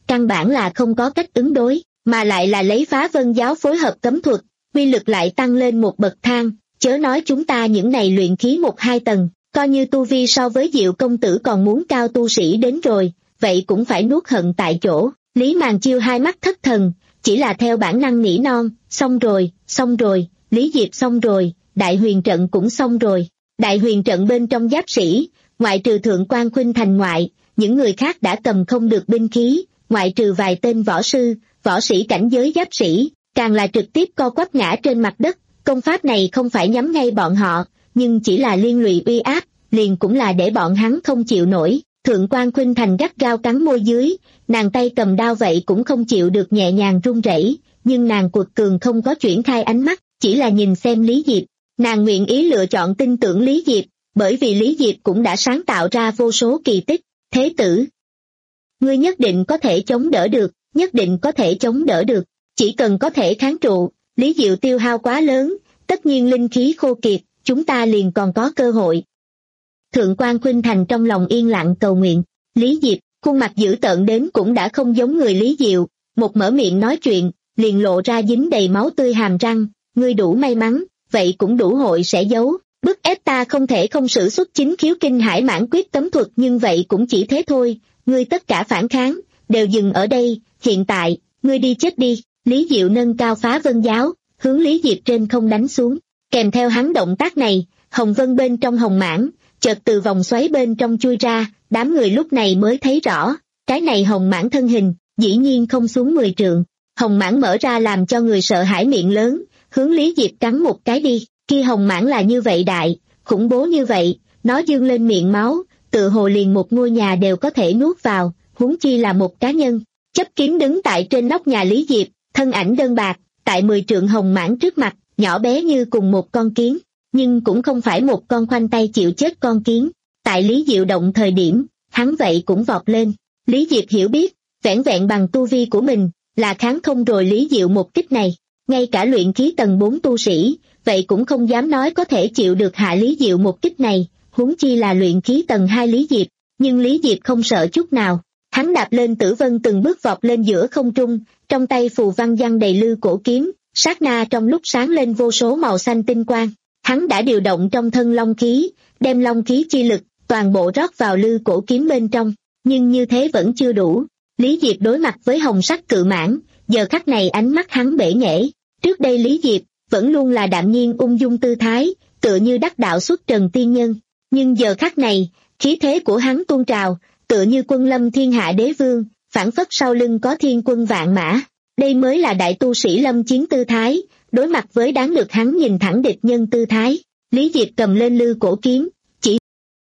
căn bản là không có cách ứng đối, mà lại là lấy Phá Vân giáo phối hợp cấm thuật, uy lực lại tăng lên một bậc thang, chớ nói chúng ta những này luyện khí một hai tầng, coi như tu vi so với Diệu công tử còn muốn cao tu sĩ đến rồi, vậy cũng phải nuốt hận tại chỗ. Lý Màn Chiêu hai mắt thất thần, chỉ là theo bản năng nỉ non, xong rồi, xong rồi, Lý Diệp xong rồi, đại huyền trận cũng xong rồi. Đại huyền trận bên trong giáp sĩ, ngoại trừ Thượng quan Khuynh Thành ngoại, những người khác đã cầm không được binh khí, ngoại trừ vài tên võ sư, võ sĩ cảnh giới giáp sĩ, càng là trực tiếp co quắp ngã trên mặt đất. Công pháp này không phải nhắm ngay bọn họ, nhưng chỉ là liên lụy uy áp, liền cũng là để bọn hắn không chịu nổi. Thượng quan Khuynh Thành gắt gao cắn môi dưới, nàng tay cầm đao vậy cũng không chịu được nhẹ nhàng run rẩy, nhưng nàng cuột cường không có chuyển khai ánh mắt, chỉ là nhìn xem Lý Diệp. Nàng nguyện ý lựa chọn tin tưởng Lý Diệp, bởi vì Lý Diệp cũng đã sáng tạo ra vô số kỳ tích. Thế tử, ngươi nhất định có thể chống đỡ được, nhất định có thể chống đỡ được, chỉ cần có thể kháng trụ. Lý Diệu tiêu hao quá lớn, tất nhiên linh khí khô kiệt, chúng ta liền còn có cơ hội. Thượng quan Khuynh Thành trong lòng yên lặng cầu nguyện. Lý Diệp, khuôn mặt dữ tợn đến cũng đã không giống người Lý Diệu, một mở miệng nói chuyện, liền lộ ra dính đầy máu tươi hàm răng, ngươi đủ may mắn, vậy cũng đủ hội sẽ giấu, bức ép ta không thể không sử xuất chính khiếu kinh hải mãn quyết cấm thuật, nhưng vậy cũng chỉ thế thôi, ngươi tất cả phản kháng, đều dừng ở đây, hiện tại, ngươi đi chết đi. Lý Diệu nâng cao Phá Vân giáo, hướng Lý Diệp trên không đánh xuống, kèm theo hắn động tác này, hồng vân bên trong hồng mãng, chợt từ vòng xoáy bên trong chui ra, đám người lúc này mới thấy rõ, cái này hồng mãng thân hình, dĩ nhiên không xuống mười trượng, hồng mãng mở ra làm cho người sợ hãi miệng lớn, hướng Lý Diệp cắn một cái đi, kia hồng mãng là như vậy đại, khủng bố như vậy, nó dương lên miệng máu, tự hồ liền một ngôi nhà đều có thể nuốt vào, huống chi là một cá nhân, chấp kiếm đứng tại trên nóc nhà Lý Diệp, thân ảnh đơn bạc, tại mười trượng hồng mãng trước mặt, nhỏ bé như cùng một con kiến, nhưng cũng không phải một con khoanh tay chịu chết con kiến. Tại Lý Diệu động thời điểm, hắn vậy cũng vọt lên. Lý Diệp hiểu biết, vẻn vẹn bằng tu vi của mình, là kháng không rồi Lý Diệu một kích này. Ngay cả luyện khí tầng bốn tu sĩ, vậy cũng không dám nói có thể chịu được hạ Lý Diệu một kích này, huống chi là luyện khí tầng hai Lý Diệp. Nhưng Lý Diệp không sợ chút nào. Hắn đạp lên tử vân từng bước vọt lên giữa không trung, trong tay phù văn giăng đầy lư cổ kiếm, sát na trong lúc sáng lên vô số màu xanh tinh quang. Hắn đã điều động trong thân long khí, đem long khí chi lực, toàn bộ rót vào lư cổ kiếm bên trong, nhưng như thế vẫn chưa đủ. Lý Diệp đối mặt với hồng sắc cự mãng, giờ khắc này ánh mắt hắn bể nhễ. Trước đây Lý Diệp, vẫn luôn là đạm nhiên ung dung tư thái, tựa như đắc đạo xuất trần tiên nhân. Nhưng giờ khắc này, khí thế của hắn tuôn trào, tựa như quân lâm thiên hạ đế vương, phảng phất sau lưng có thiên quân vạn mã. Đây mới là đại tu sĩ lâm chiến tư thái, đối mặt với đáng được hắn nhìn thẳng địch nhân tư thái. Lý Diệp cầm lên lư cổ kiếm, chỉ.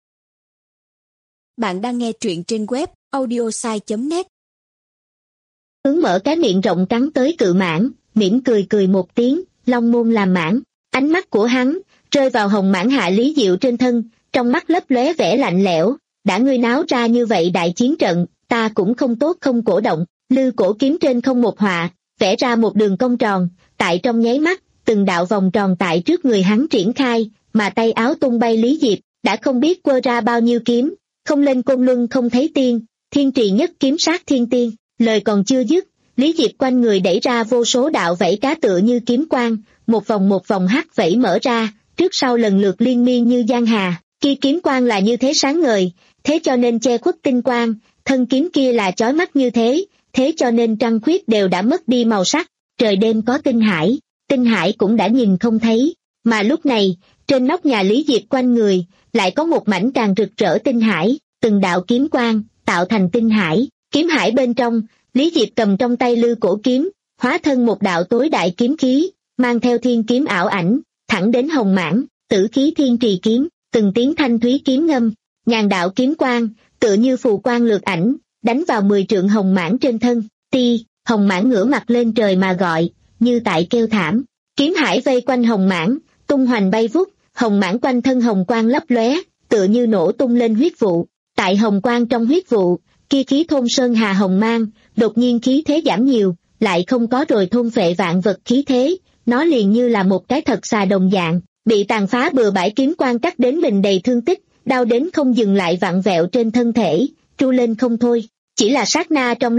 Bạn đang nghe truyện trên web audiosai chấm net. Hướng mở cái miệng rộng cắn tới cự mãng, mỉm cười cười một tiếng, long môn làm mãng. Ánh mắt của hắn, rơi vào hồng mãng hạ Lý Diệu trên thân, trong mắt lấp lóe vẻ lạnh lẽo. Đã ngươi náo ra như vậy đại chiến trận, ta cũng không tốt không cổ động. Lư cổ kiếm trên không một họa, vẽ ra một đường cong tròn, tại trong nháy mắt, từng đạo vòng tròn tại trước người hắn triển khai, mà tay áo tung bay Lý Diệp, đã không biết quơ ra bao nhiêu kiếm, không lên côn luân không thấy tiên, thiên trì nhất kiếm sát thiên tiên. Lời còn chưa dứt, Lý Diệp quanh người đẩy ra vô số đạo vẫy cá tựa như kiếm quang, một vòng một vòng hắc vẫy mở ra, trước sau lần lượt liên miên như giang hà. Kia kiếm quang là như thế sáng ngời, thế cho nên che khuất tinh quang, thân kiếm kia là chói mắt như thế, thế cho nên trăng khuyết đều đã mất đi màu sắc. Trời đêm có tinh hải, tinh hải cũng đã nhìn không thấy, mà lúc này, trên nóc nhà Lý Diệp quanh người, lại có một mảnh càng rực rỡ tinh hải, từng đạo kiếm quang, tạo thành tinh hải. Kiếm hải bên trong, Lý Diệp cầm trong tay lư cổ kiếm, hóa thân một đạo tối đại kiếm khí, mang theo thiên kiếm ảo ảnh, thẳng đến hồng mãng, tử khí thiên trì kiếm, từng tiếng thanh thúy kiếm ngâm, ngàn đạo kiếm quang, tựa như phù quang lược ảnh, đánh vào mười trượng hồng mãng trên thân. Ti, hồng mãng ngửa mặt lên trời mà gọi, như tại kêu thảm. Kiếm hải vây quanh hồng mãng, tung hoành bay vút, hồng mãng quanh thân hồng quang lấp lóe, tựa như nổ tung lên huyết vụ. Tại hồng quang trong huyết vụ, kia khí thôn sơn hà hồng mang, đột nhiên khí thế giảm nhiều, lại không có rồi thôn phệ vạn vật khí thế, nó liền như là một cái thật xà đồng dạng, bị tàn phá bừa bãi kiếm quang cắt đến mình đầy thương tích, đau đến không dừng lại vặn vẹo trên thân thể, tru lên không thôi. Chỉ là sát na trong lúc,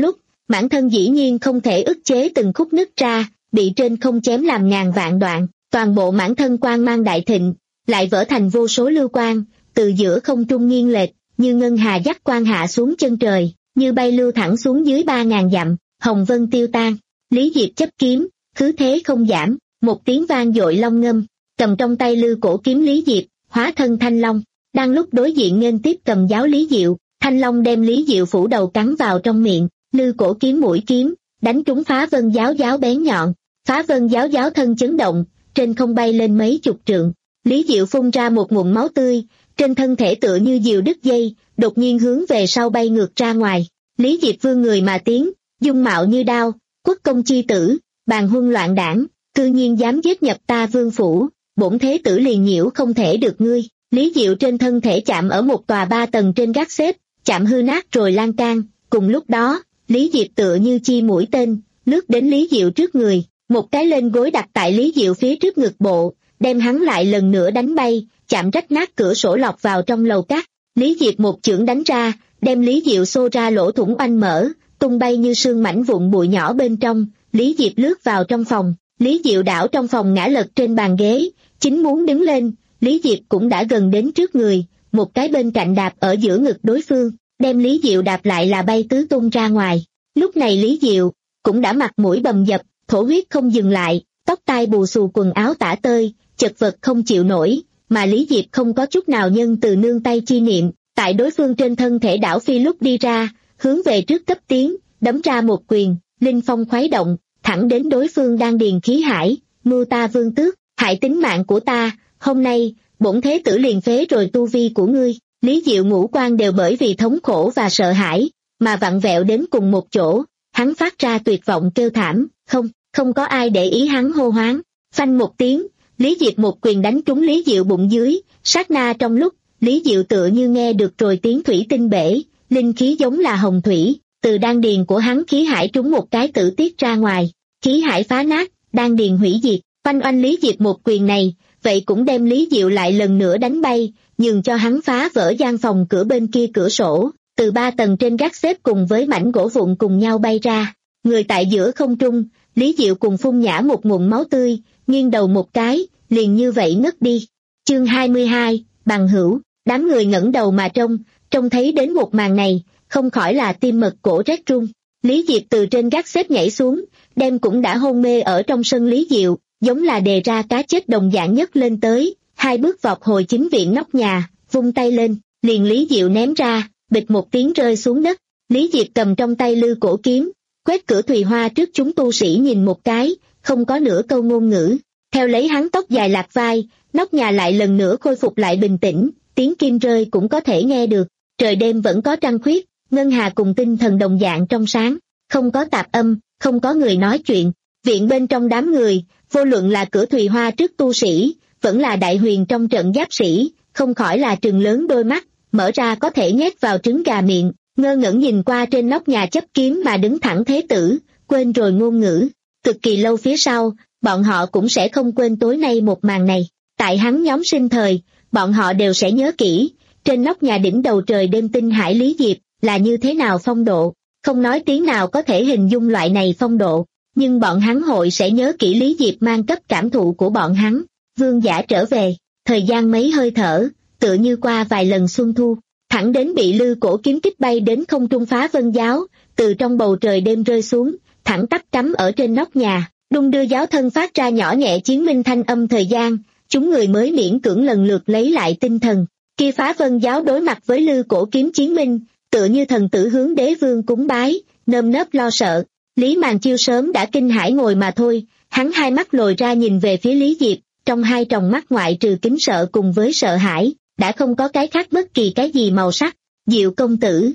mãn thân dĩ nhiên không thể ức chế từng khúc nứt ra, bị trên không chém làm ngàn vạn đoạn, toàn bộ mãn thân quang mang đại thịnh, lại vỡ thành vô số lưu quang, từ giữa không trung nghiêng lệch, như ngân hà dắt quang hạ xuống chân trời, như bay lưu thẳng xuống dưới ba ngàn dặm, hồng vân tiêu tan. Lý Diệp chấp kiếm, cứ thế không giảm, một tiếng vang dội long ngâm, cầm trong tay lư cổ kiếm Lý Diệp, hóa thân thanh long, đang lúc đối diện nghênh tiếp cầm giáo Lý Diệu, thanh long đem Lý Diệu phủ đầu cắn vào trong miệng, lư cổ kiếm mũi kiếm, đánh trúng phá vân giáo giáo bén nhọn, phá vân giáo giáo thân chấn động, trên không bay lên mấy chục trượng, Lý Diệu phun ra một ngụm máu tươi, trên thân thể tựa như diều đứt dây, đột nhiên hướng về sau bay ngược ra ngoài, Lý Diệp vươn người mà tiến, dung mạo như đao, quốc công chi tử, bàn huân loạn đảng, cư nhiên dám giết nhập ta vương phủ, bổn thế tử liền nhiễu không thể được ngươi. Lý Diệu trên thân thể chạm ở một tòa ba tầng trên gác xếp, chạm hư nát rồi lan can, cùng lúc đó, Lý Diệp tựa như chi mũi tên, lướt đến Lý Diệu trước người, một cái lên gối đặt tại Lý Diệu phía trước ngực bộ, đem hắn lại lần nữa đánh bay, chạm rách nát cửa sổ lọt vào trong lầu cát. Lý Diệp một chưởng đánh ra, đem Lý Diệu xô ra lỗ thủng oanh mở, tung bay như sương mảnh vụn bụi nhỏ bên trong. Lý Diệp lướt vào trong phòng, Lý Diệu đảo trong phòng ngã lật trên bàn ghế, chính muốn đứng lên, Lý Diệp cũng đã gần đến trước người, một cái bên cạnh đạp ở giữa ngực đối phương, đem Lý Diệu đạp lại là bay tứ tung ra ngoài. Lúc này Lý Diệu cũng đã mặt mũi bầm dập, thổ huyết không dừng lại, tóc tai bù xù quần áo tả tơi, chật vật không chịu nổi, mà Lý Diệp không có chút nào nhân từ nương tay chi niệm, tại đối phương trên thân thể đảo phi lúc đi ra, hướng về trước cấp tiến, đấm ra một quyền, linh phong khuấy động, thẳng đến đối phương đang điền khí hải, mưu ta vương tước, hại tính mạng của ta, hôm nay, bổn thế tử liền phế rồi tu vi của ngươi. Lý Diệu ngũ quan đều bởi vì thống khổ và sợ hãi, mà vặn vẹo đến cùng một chỗ, hắn phát ra tuyệt vọng kêu thảm, không, không có ai để ý hắn hô hoáng, phanh một tiếng, Lý Diệp một quyền đánh trúng Lý Diệu bụng dưới, sát na trong lúc, Lý Diệu tựa như nghe được rồi tiếng thủy tinh bể, linh khí giống là hồng thủy, từ đan điền của hắn khí hải trúng một cái tử tiết ra ngoài, khí hải phá nát, đan điền hủy diệt, oanh oanh Lý Diệp một quyền này, vậy cũng đem Lý Diệu lại lần nữa đánh bay, nhường cho hắn phá vỡ gian phòng cửa bên kia cửa sổ, từ ba tầng trên gác xếp cùng với mảnh gỗ vụn cùng nhau bay ra, người tại giữa không trung, Lý Diệu cùng phun nhả một ngụm máu tươi, nghiêng đầu một cái, liền như vậy ngất đi. Chương hai mươi hai, bằng hữu, đám người ngẩng đầu mà trông, trông thấy đến một màn này, không khỏi là tim mật cổ rét run. Lý Diệp từ trên gác xếp nhảy xuống, đem cũng đã hôn mê ở trong sân Lý Diệu, giống là đề ra cá chết đồng dạng nhất lên tới, hai bước vọt hồi chính viện nóc nhà, vung tay lên, liền Lý Diệu ném ra, bịch một tiếng rơi xuống đất. Lý Diệp cầm trong tay lư cổ kiếm, quét cửa Thùy Hoa trước chúng tu sĩ nhìn một cái, không có nửa câu ngôn ngữ. Theo lấy hắn tóc dài lạc vai, nóc nhà lại lần nữa khôi phục lại bình tĩnh, tiếng kim rơi cũng có thể nghe được. Trời đêm vẫn có trăng khuyết, ngân hà cùng tinh thần đồng dạng trong sáng, không có tạp âm, không có người nói chuyện. Viện bên trong đám người, vô luận là cửa Thùy Hoa trước tu sĩ, vẫn là đại huyền trong trận giáp sĩ, không khỏi là trừng lớn đôi mắt, mở ra có thể nhét vào trứng gà miệng, ngơ ngẩn nhìn qua trên nóc nhà chấp kiếm mà đứng thẳng thế tử, quên rồi ngôn ngữ. Cực kỳ lâu phía sau, bọn họ cũng sẽ không quên tối nay một màn này. Tại hắn nhóm sinh thời, bọn họ đều sẽ nhớ kỹ, trên nóc nhà đỉnh đầu trời đêm tinh hải Lý Diệp, là như thế nào phong độ, không nói tiếng nào có thể hình dung loại này phong độ, nhưng bọn hắn hội sẽ nhớ kỹ Lý Diệp mang cấp cảm thụ của bọn hắn. Vương giả trở về, thời gian mấy hơi thở, tựa như qua vài lần xuân thu, thẳng đến bị lư cổ kiếm kích bay đến không trung phá vân giáo, từ trong bầu trời đêm rơi xuống, thẳng tắp cắm ở trên nóc nhà, đung đưa giáo thân phát ra nhỏ nhẹ chiến minh thanh âm thời gian, chúng người mới miễn cưỡng lần lượt lấy lại tinh thần. Kia phá vân giáo đối mặt với lư cổ kiếm chiến minh, tựa như thần tử hướng đế vương cúng bái, nơm nớp lo sợ. Lý Màn Chiêu sớm đã kinh hãi ngồi mà thôi, hắn hai mắt lồi ra nhìn về phía Lý Diệp, trong hai tròng mắt ngoại trừ kính sợ cùng với sợ hãi, đã không có cái khác bất kỳ cái gì màu sắc. Diệu công tử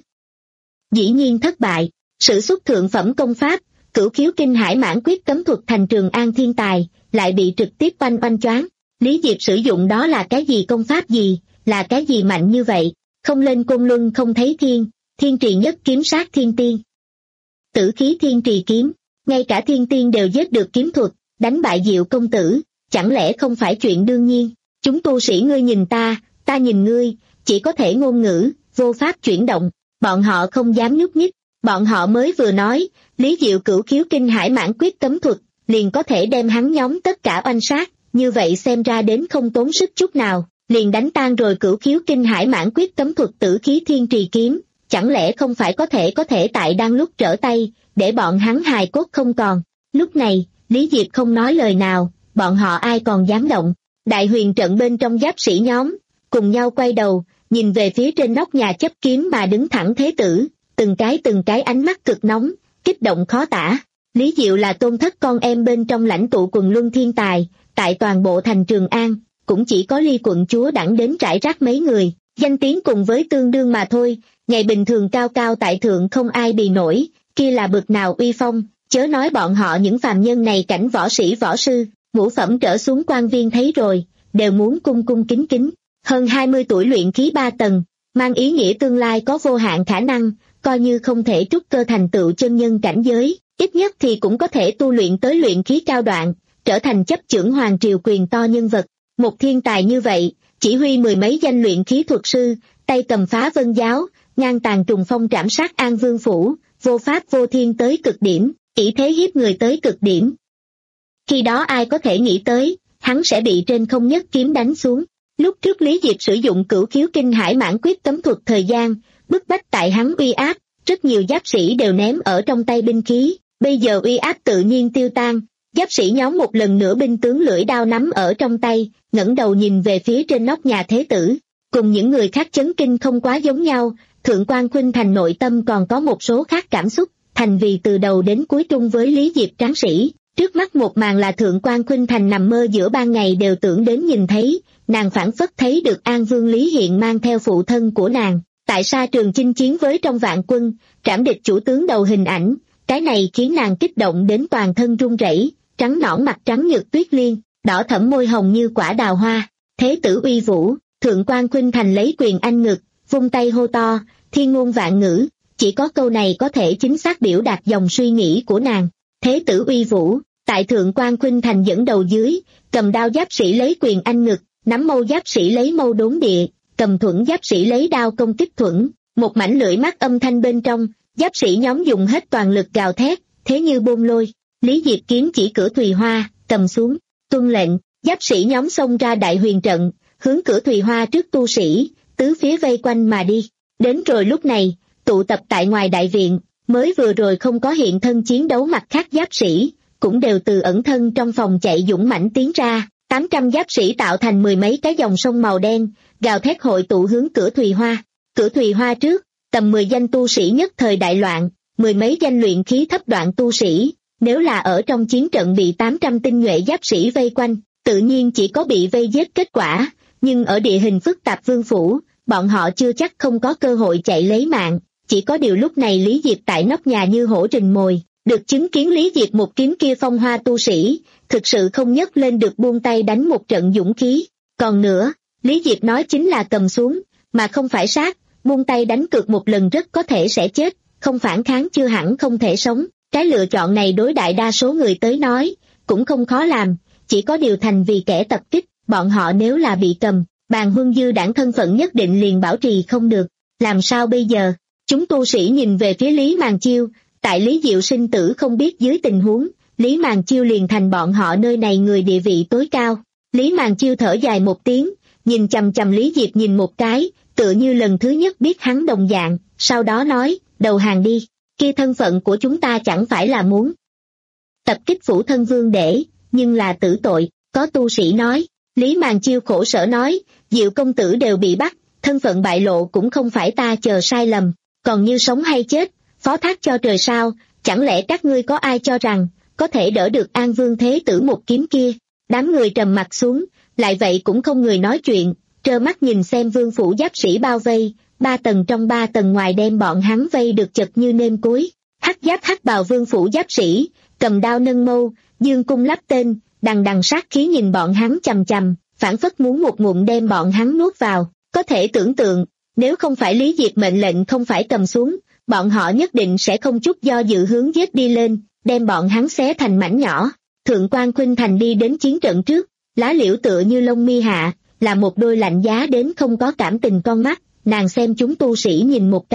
dĩ nhiên thất bại, sử xuất thượng phẩm công pháp, cửu khiếu kinh hải mãn quyết cấm thuật thành Trường An thiên tài, lại bị trực tiếp oanh oanh choáng. Lý Diệp sử dụng đó là cái gì công pháp gì, là cái gì mạnh như vậy, không lên côn luân không thấy thiên, thiên trì nhất kiếm sát thiên tiên. Tử khí thiên trì kiếm, ngay cả thiên tiên đều giết được kiếm thuật, đánh bại Diệu công tử, chẳng lẽ không phải chuyện đương nhiên. Chúng tu sĩ ngươi nhìn ta, ta nhìn ngươi, chỉ có thể ngôn ngữ, vô pháp chuyển động, bọn họ không dám nhúc nhích, Bọn họ mới vừa nói, Lý Diệu cửu khiếu kinh hải mãn quyết cấm thuật, liền có thể đem hắn nhóm tất cả oanh sát, như vậy xem ra đến không tốn sức chút nào, liền đánh tan rồi cửu khiếu kinh hải mãn quyết cấm thuật tử khí thiên trì kiếm, chẳng lẽ không phải có thể có thể tại đang lúc trở tay, để bọn hắn hài cốt không còn. Lúc này, Lý Diệp không nói lời nào, bọn họ ai còn dám động. Đại huyền trận bên trong giáp sĩ nhóm, cùng nhau quay đầu, nhìn về phía trên nóc nhà chấp kiếm mà đứng thẳng thế tử, từng cái từng cái ánh mắt cực nóng, kích động khó tả. Lý Diệu là tôn thất con em bên trong lãnh tụ quần luân thiên tài, tại toàn bộ thành Trường An, cũng chỉ có Ly quận chúa đẳng đến trải rác mấy người, danh tiếng cùng với tương đương mà thôi, ngày bình thường cao cao tại thượng không ai bì nổi, kia là bực nào uy phong, chớ nói bọn họ những phàm nhân này cảnh võ sĩ võ sư, ngũ phẩm trở xuống quan viên thấy rồi, đều muốn cung cung kính kính. Hơn hai mươi tuổi luyện khí ba tầng, mang ý nghĩa tương lai có vô hạn khả năng, coi như không thể trúc cơ thành tựu chân nhân cảnh giới, ít nhất thì cũng có thể tu luyện tới luyện khí cao đoạn, trở thành chấp chưởng hoàng triều quyền to nhân vật. Một thiên tài như vậy, chỉ huy mười mấy danh luyện khí thuật sư, tay cầm phá vân giáo, ngang tàn trùng phong trảm sát An Vương phủ, vô pháp vô thiên tới cực điểm, ỷ thế hiếp người tới cực điểm. Khi đó ai có thể nghĩ tới, hắn sẽ bị trên không nhất kiếm đánh xuống. Lúc trước Lý Diệp sử dụng cửu khiếu kinh hải mãn quyết cấm thuật thời gian, bức bách tại hắn uy áp, rất nhiều giáp sĩ đều ném ở trong tay binh khí, bây giờ uy áp tự nhiên tiêu tan, giáp sĩ nhóm một lần nữa binh tướng lưỡi đao nắm ở trong tay, ngẩng đầu nhìn về phía trên nóc nhà thế tử, cùng những người khác chấn kinh không quá giống nhau, Thượng quan Khuynh Thành nội tâm còn có một số khác cảm xúc, thành vì từ đầu đến cuối trung với Lý Diệp tráng sĩ. Trước mắt một màn là Thượng quan Khuynh Thành nằm mơ giữa ban ngày đều tưởng đến nhìn thấy, nàng phảng phất thấy được An Vương Lý Hiện mang theo phụ thân của nàng, tại sa trường chinh chiến với trong vạn quân, trảm địch chủ tướng đầu hình ảnh, cái này khiến nàng kích động đến toàn thân run rẩy, trắng nõn mặt trắng nhược tuyết liên, đỏ thẫm môi hồng như quả đào hoa, thế tử uy vũ, Thượng quan Khuynh Thành lấy quyền anh ngực, vung tay hô to, thiên ngôn vạn ngữ, chỉ có câu này có thể chính xác biểu đạt dòng suy nghĩ của nàng. Thế tử uy vũ, tại Thượng quan Khuynh Thành dẫn đầu dưới, cầm đao giáp sĩ lấy quyền anh ngực, nắm mâu giáp sĩ lấy mâu đốn địa, cầm thuẫn giáp sĩ lấy đao công kích thuẫn, một mảnh lưỡi mắt âm thanh bên trong, giáp sĩ nhóm dùng hết toàn lực gào thét, thế như bôn lôi. Lý Diệp kiếm chỉ cửa Thùy Hoa, cầm xuống, tuân lệnh, giáp sĩ nhóm xông ra đại huyền trận, hướng cửa Thùy Hoa trước tu sĩ, tứ phía vây quanh mà đi. Đến rồi lúc này, tụ tập tại ngoài đại viện, mới vừa rồi không có hiện thân chiến đấu mặt khác giáp sĩ, cũng đều từ ẩn thân trong phòng chạy dũng mãnh tiến ra, tám trăm giáp sĩ tạo thành mười mấy cái dòng sông màu đen, gào thét hội tụ hướng cửa Thùy Hoa. Cửa Thùy Hoa trước, tầm mười danh tu sĩ nhất thời đại loạn, mười mấy danh luyện khí thấp đoạn tu sĩ, nếu là ở trong chiến trận bị tám trăm tinh nhuệ giáp sĩ vây quanh, tự nhiên chỉ có bị vây giết kết quả, nhưng ở địa hình phức tạp vương phủ, bọn họ chưa chắc không có cơ hội chạy lấy mạng, chỉ có điều lúc này Lý Diệp tại nóc nhà như hổ rình mồi, được chứng kiến Lý Diệp một kiếm kia phong hoa tu sĩ, thực sự không nhấc lên được buông tay đánh một trận dũng khí. Còn nữa, Lý Diệp nói chính là cầm xuống, mà không phải sát, buông tay đánh cược một lần rất có thể sẽ chết, không phản kháng chưa hẳn không thể sống. Cái lựa chọn này đối đại đa số người tới nói, cũng không khó làm, chỉ có điều thành vì kẻ tập kích, bọn họ nếu là bị cầm, Bàn Huân Dư đảng thân phận nhất định liền bảo trì không được, làm sao bây giờ? Chúng tu sĩ nhìn về phía Lý Màn Chiêu, tại Lý Diệu sinh tử không biết dưới tình huống, Lý Màn Chiêu liền thành bọn họ nơi này người địa vị tối cao. Lý Màn Chiêu thở dài một tiếng, nhìn chằm chằm Lý Diệp nhìn một cái, tựa như lần thứ nhất biết hắn đồng dạng, sau đó nói, đầu hàng đi, kia thân phận của chúng ta chẳng phải là muốn tập kích phủ thân vương để, nhưng là tử tội, có tu sĩ nói. Lý Màn Chiêu khổ sở nói, Diệu công tử đều bị bắt, thân phận bại lộ cũng không phải ta chờ sai lầm, còn như sống hay chết, phó thác cho trời sao, chẳng lẽ các ngươi có ai cho rằng, có thể đỡ được An Vương Thế Tử một kiếm kia? Đám người trầm mặt xuống, lại vậy cũng không người nói chuyện, trơ mắt nhìn xem vương phủ giáp sĩ bao vây, ba tầng trong ba tầng ngoài đem bọn hắn vây được chật như nêm cối. Hắc giáp hắc bào vương phủ giáp sĩ, cầm đao nâng mâu, dương cung lắp tên, đằng đằng sát khí nhìn bọn hắn chằm chằm, phảng phất muốn một ngụm đem bọn hắn nuốt vào. Có thể tưởng tượng, nếu không phải Lý Diệp mệnh lệnh không phải cầm xuống, bọn họ nhất định sẽ không chút do dự hướng giết đi lên, đem bọn hắn xé thành mảnh nhỏ. Thượng quan Khuynh Thành đi đến chiến trận trước, lá liễu tựa như lông mi hạ, là một đôi lạnh giá đến không có cảm tình con mắt, nàng xem chúng tu sĩ nhìn một cái,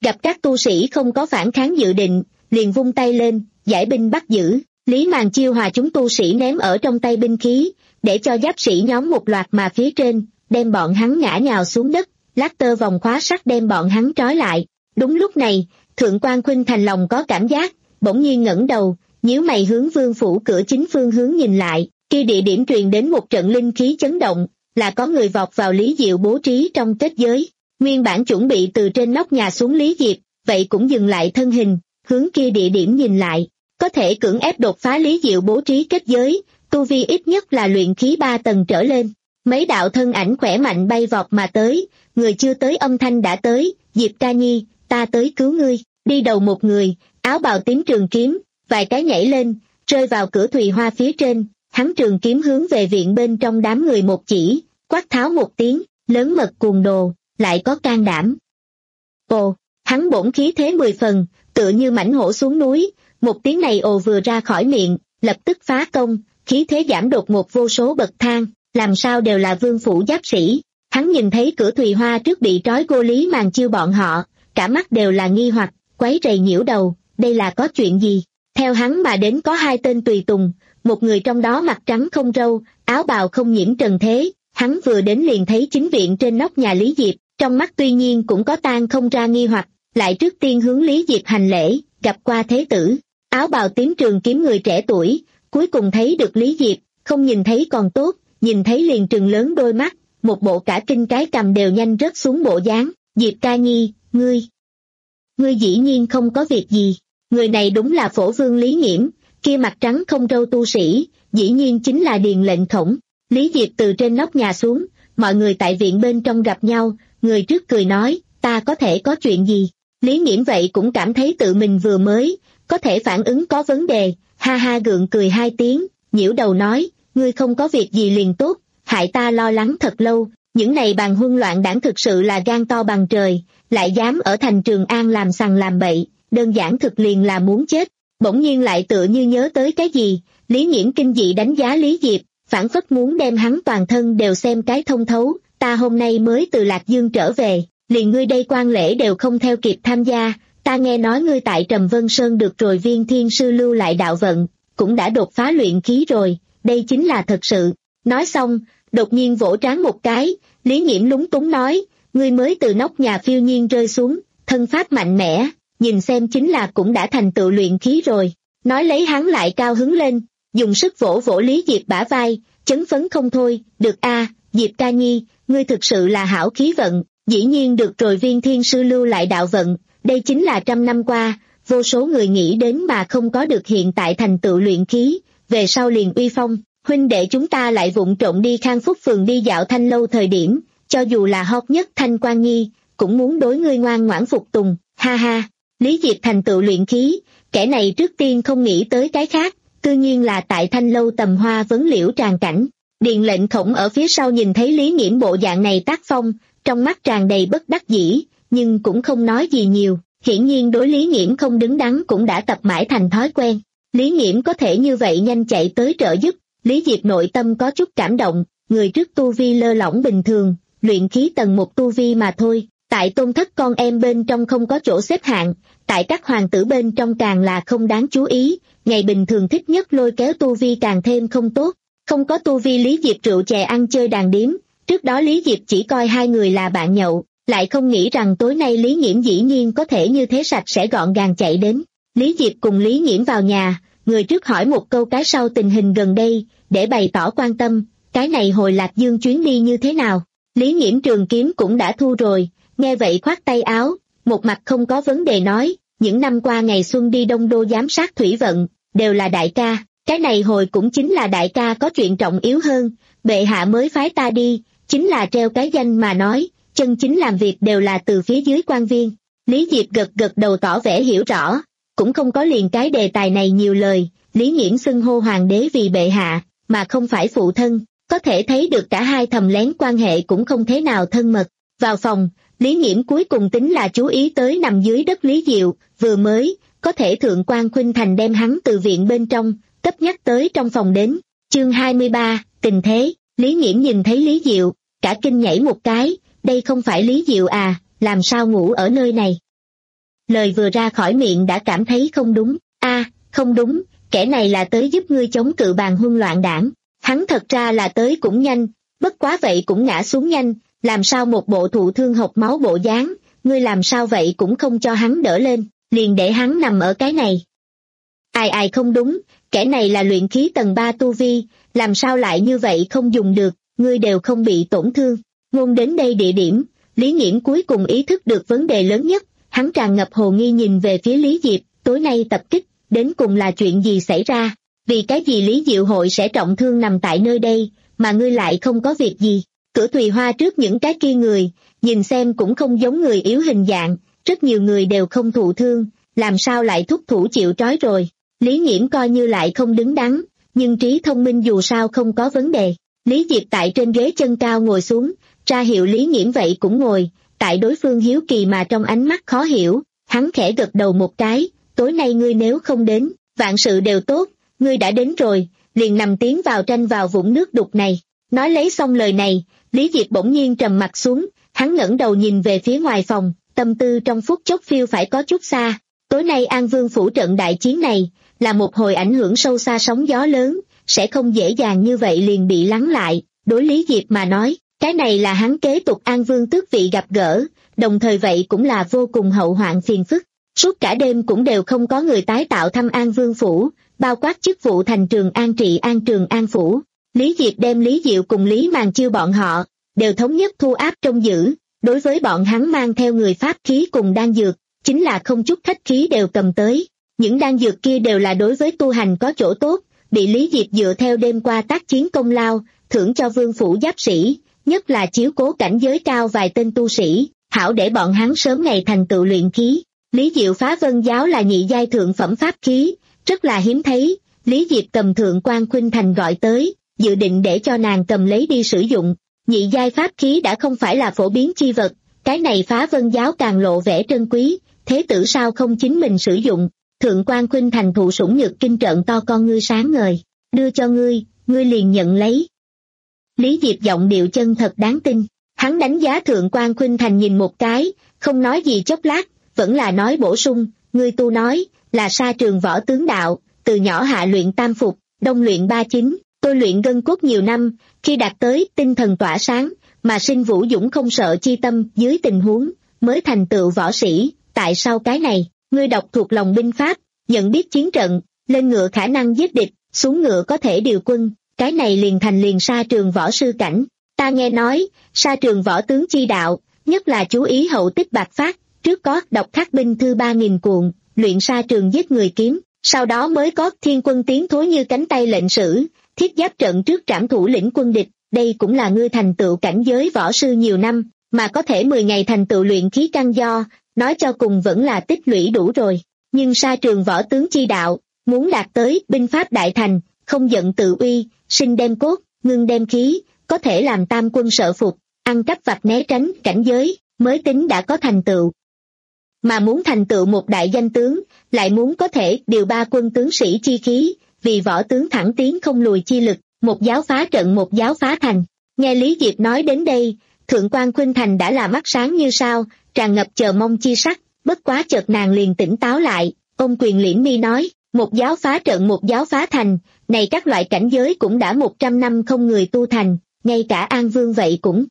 gặp các tu sĩ không có phản kháng dự định, liền vung tay lên, giải binh bắt giữ. Lý Màn Chiêu hòa chúng tu sĩ ném ở trong tay binh khí, để cho giáp sĩ nhóm một loạt mà phía trên, đem bọn hắn ngã nhào xuống đất, lát tơ vòng khóa sắt đem bọn hắn trói lại. Đúng lúc này, Thượng quan Khuynh Thành lòng có cảm giác, bỗng nhiên ngẩng đầu, nhíu mày hướng vương phủ cửa chính phương hướng nhìn lại, kia địa điểm truyền đến một trận linh khí chấn động, là có người vọt vào Lý Diệu bố trí trong kết giới. Nguyên bản chuẩn bị từ trên nóc nhà xuống Lý Diệp, vậy cũng dừng lại thân hình, hướng kia địa điểm nhìn lại, có thể cưỡng ép đột phá Lý Diệu bố trí kết giới, tu vi ít nhất là luyện khí ba tầng trở lên. Mấy đạo thân ảnh khỏe mạnh bay vọt mà tới, người chưa tới âm thanh đã tới, Diệp ca nhi, ta tới cứu ngươi. Đi đầu một người, áo bào tím trường kiếm, vài cái nhảy lên, rơi vào cửa Thùy Hoa phía trên, hắn trường kiếm hướng về viện bên trong đám người một chỉ, quát tháo một tiếng, lớn mật cuồng đồ, lại có can đảm. Ồ, hắn bổn khí thế mười phần, tựa như mãnh hổ xuống núi, một tiếng này ồ vừa ra khỏi miệng, lập tức phá công, khí thế giảm đột một vô số bậc thang, làm sao đều là vương phủ giáp sĩ. Hắn nhìn thấy cửa Thùy Hoa trước bị trói cô Lý Màn Chiêu bọn họ, cả mắt đều là nghi hoặc, quấy rầy nhiễu đầu, đây là có chuyện gì? Theo hắn mà đến có hai tên tùy tùng, một người trong đó mặt trắng không râu, áo bào không nhiễm trần thế, hắn vừa đến liền thấy chính viện trên nóc nhà Lý Diệp, trong mắt tuy nhiên cũng có tan không ra nghi hoặc, lại trước tiên hướng Lý Diệp hành lễ, gặp qua thế tử. Áo bào tím trường kiếm người trẻ tuổi, cuối cùng thấy được Lý Diệp, không nhìn thấy còn tốt, nhìn thấy liền trừng lớn đôi mắt, một bộ cả kinh cái cầm đều nhanh rớt xuống bộ dáng. Diệp ca nhi, ngươi, ngươi dĩ nhiên không có việc gì. Người này đúng là phổ vương Lý Nghiễm, kia mặt trắng không râu tu sĩ, dĩ nhiên chính là Điền Lệnh Khổng. Lý Diệp từ trên nóc nhà xuống, mọi người tại viện bên trong gặp nhau, người trước cười nói, ta có thể có chuyện gì? Lý Nghiễm vậy cũng cảm thấy tự mình vừa mới, có thể phản ứng có vấn đề, ha ha gượng cười hai tiếng, nhiễu đầu nói, ngươi không có việc gì liền tốt, hại ta lo lắng thật lâu, những này bàn huân loạn đảng thực sự là gan to bằng trời, lại dám ở thành Trường An làm sằng làm bậy, đơn giản thực liền là muốn chết. Bỗng nhiên lại tựa như nhớ tới cái gì, Lý Nghiễm kinh dị đánh giá Lý Diệp, phản phất muốn đem hắn toàn thân đều xem cái thông thấu, ta hôm nay mới từ Lạc Dương trở về, liền ngươi đây quan lễ đều không theo kịp tham gia, ta nghe nói ngươi tại Trầm Vân Sơn được rồi viên thiên sư lưu lại đạo vận, cũng đã đột phá luyện khí rồi, đây chính là thật sự. Nói xong, đột nhiên vỗ trán một cái, Lý Nghiễm lúng túng nói, ngươi mới từ nóc nhà phiêu nhiên rơi xuống, thân pháp mạnh mẽ, nhìn xem chính là cũng đã thành tựu luyện khí rồi. Nói lấy hắn lại cao hứng lên, dùng sức vỗ vỗ Lý Diệp bả vai, chấn phấn không thôi, được a, Diệp ca nhi, ngươi thực sự là hảo khí vận, dĩ nhiên được rồi viên thiên sư lưu lại đạo vận, đây chính là trăm năm qua, vô số người nghĩ đến mà không có được hiện tại thành tựu luyện khí, về sau liền uy phong. Huynh đệ chúng ta lại vụng trộn đi Khang Phúc phường đi dạo Thanh Lâu thời điểm, cho dù là hot nhất Thanh Quan Nhi, cũng muốn đối ngươi ngoan ngoãn phục tùng, ha ha. Lý Diệp thành tựu luyện khí, kẻ này trước tiên không nghĩ tới cái khác, cư nhiên là tại Thanh Lâu tầm hoa vấn liễu tràn cảnh. Điền Lệnh Khổng ở phía sau nhìn thấy Lý Nghiễm bộ dạng này tác phong, trong mắt tràn đầy bất đắc dĩ, nhưng cũng không nói gì nhiều, hiển nhiên đối Lý Nghiễm không đứng đắn cũng đã tập mãi thành thói quen. Lý Nghiễm có thể như vậy nhanh chạy tới trợ giúp, Lý Diệp nội tâm có chút cảm động, người trước tu vi lơ lỏng bình thường, luyện khí tầng một tu vi mà thôi, tại tôn thất con em bên trong không có chỗ xếp hạng, tại các hoàng tử bên trong càng là không đáng chú ý, ngày bình thường thích nhất lôi kéo tu vi càng thêm không tốt, không có tu vi Lý Diệp rượu chè ăn chơi đàn điếm, trước đó Lý Diệp chỉ coi hai người là bạn nhậu, lại không nghĩ rằng tối nay Lý Nghiễm dĩ nhiên có thể như thế sạch sẽ gọn gàng chạy đến. Lý Diệp cùng Lý Nghiễm vào nhà, người trước hỏi một câu cái sau tình hình gần đây, để bày tỏ quan tâm, cái này hồi Lạc Dương chuyến đi như thế nào. Lý Nghiễm trường kiếm cũng đã thu rồi, nghe vậy khoát tay áo, một mặt không có vấn đề nói, những năm qua ngày xuân đi Đông Đô giám sát thủy vận, đều là đại ca, cái này hồi cũng chính là đại ca có chuyện trọng yếu hơn, bệ hạ mới phái ta đi, chính là treo cái danh mà nói, chân chính làm việc đều là từ phía dưới quan viên. Lý Diệp gật gật đầu tỏ vẻ hiểu rõ, cũng không có liền cái đề tài này nhiều lời, Lý Nghiễm xưng hô hoàng đế vì bệ hạ, mà không phải phụ thân, có thể thấy được cả hai thầm lén quan hệ cũng không thế nào thân mật. Vào phòng, Lý Nghiễm cuối cùng tính là chú ý tới nằm dưới đất Lý Diệu, vừa mới, có thể Thượng quan Khuynh Thành đem hắn từ viện bên trong, cấp nhắc tới trong phòng đến. Chương hai mươi ba, tình thế, Lý Nghiễm nhìn thấy Lý Diệu, cả kinh nhảy một cái, đây không phải Lý Diệu à, làm sao ngủ ở nơi này. lời vừa ra khỏi miệng đã cảm thấy không đúng. A, không đúng, kẻ này là tới giúp ngươi chống cự bàn huân loạn đảng. Hắn thật ra là tới cũng nhanh, bất quá vậy cũng ngã xuống nhanh, làm sao một bộ thụ thương hộc máu bộ dáng, ngươi làm sao vậy cũng không cho hắn đỡ lên, liền để hắn nằm ở cái này. Ai ai không đúng, kẻ này là luyện khí tầng ba tu vi, làm sao lại như vậy không dùng được, ngươi đều không bị tổn thương. Ngôn đến đây địa điểm, Lý Nghiễm cuối cùng ý thức được vấn đề lớn nhất, hắn tràn ngập hồ nghi nhìn về phía Lý Diệp, tối nay tập kích, đến cùng là chuyện gì xảy ra, vì cái gì Lý Diệu Hội sẽ trọng thương nằm tại nơi đây, mà ngươi lại không có việc gì. Cửa Thùy Hoa trước những cái kia người, nhìn xem cũng không giống người yếu hình dạng, rất nhiều người đều không thụ thương, làm sao lại thúc thủ chịu trói rồi. Lý Nghiễm coi như lại không đứng đắn, nhưng trí thông minh dù sao không có vấn đề. Lý Diệp tại trên ghế chân cao ngồi xuống, ra hiệu Lý Nghiễm vậy cũng ngồi, tại đối phương hiếu kỳ mà trong ánh mắt khó hiểu, hắn khẽ gật đầu một cái, tối nay ngươi nếu không đến, vạn sự đều tốt, ngươi đã đến rồi, liền nằm tiến vào tranh vào vũng nước đục này. Nói lấy xong lời này, Lý Diệp bỗng nhiên trầm mặt xuống, hắn ngẩng đầu nhìn về phía ngoài phòng, tâm tư trong phút chốc phiêu phải có chút xa. Tối nay An Vương phủ trận đại chiến này, là một hồi ảnh hưởng sâu xa sóng gió lớn, sẽ không dễ dàng như vậy liền bị lắng lại. Đối Lý Diệp mà nói, cái này là hắn kế tục An Vương tước vị gặp gỡ, đồng thời vậy cũng là vô cùng hậu hoạn phiền phức. Suốt cả đêm cũng đều không có người tái tạo thăm An Vương phủ, bao quát chức vụ thành Trường An trị An Trường An phủ. Lý Diệp đem Lý Diệu cùng Lý Màng Chiêu bọn họ, đều thống nhất thu áp trong giữ, đối với bọn hắn mang theo người pháp khí cùng đan dược, chính là không chút khách khí đều cầm tới. Những đan dược kia đều là đối với tu hành có chỗ tốt, bị Lý Diệp dựa theo đêm qua tác chiến công lao, thưởng cho vương phủ giáp sĩ, nhất là chiếu cố cảnh giới cao vài tên tu sĩ, hảo để bọn hắn sớm ngày thành tựu luyện khí. Lý Diệu phá vân giáo là nhị giai thượng phẩm pháp khí, rất là hiếm thấy, Lý Diệp cầm thượng quan Khuynh Thành gọi tới, dự định để cho nàng cầm lấy đi sử dụng. Nhị giai pháp khí đã không phải là phổ biến chi vật, cái này phá vân giáo càng lộ vẻ trân quý, thế tử sao không chính mình sử dụng. Thượng quan Khuynh Thành thụ sủng nhược kinh trợn to con ngươi sáng ngời, đưa cho ngươi, ngươi liền nhận lấy. Lý Diệp giọng điệu chân thật đáng tin, hắn đánh giá Thượng quan Khuynh Thành nhìn một cái, không nói gì chốc lát, vẫn là nói bổ sung, ngươi tu nói, là sa trường võ tướng đạo, từ nhỏ hạ luyện tam phục, đông luyện ba chính, tôi luyện gân cốt nhiều năm, khi đạt tới tinh thần tỏa sáng, mà sinh vũ dũng không sợ chi tâm dưới tình huống, mới thành tựu võ sĩ. Tại sao cái này, ngươi đọc thuộc lòng binh pháp, nhận biết chiến trận, lên ngựa khả năng giết địch, xuống ngựa có thể điều quân, cái này liền thành liền sa trường võ sư cảnh. Ta nghe nói, sa trường võ tướng chi đạo, nhất là chú ý hậu tích bạc phát, trước có đọc khắc binh thư ba nghìn cuộn, luyện sa trường giết người kiếm, sau đó mới có thiên quân tiến thối như cánh tay lệnh sử, thiết giáp trận trước trảm thủ lĩnh quân địch. Đây cũng là ngươi thành tựu cảnh giới võ sư nhiều năm, mà có thể mười ngày thành tựu luyện khí căn do, nói cho cùng vẫn là tích lũy đủ rồi. Nhưng sa trường võ tướng chi đạo, muốn đạt tới binh pháp đại thành, không giận tự uy, sinh đem cốt, ngưng đem khí, có thể làm tam quân sợ phục, ăn cắp vặt né tránh cảnh giới, mới tính đã có thành tựu. Mà muốn thành tựu một đại danh tướng, lại muốn có thể điều ba quân tướng sĩ chi khí, vì võ tướng thẳng tiến không lùi chi lực, một giáo phá trận một giáo phá thành. Nghe Lý Diệp nói đến đây, Thượng quan Khuynh Thành đã là mắt sáng như sao, tràn ngập chờ mong chi sắc, bất quá chợt nàng liền tỉnh táo lại, ôm quyền liễn mi nói, một giáo phá trận một giáo phá thành, này các loại cảnh giới cũng đã một trăm năm không người tu thành, ngay cả An Vương vậy cũng.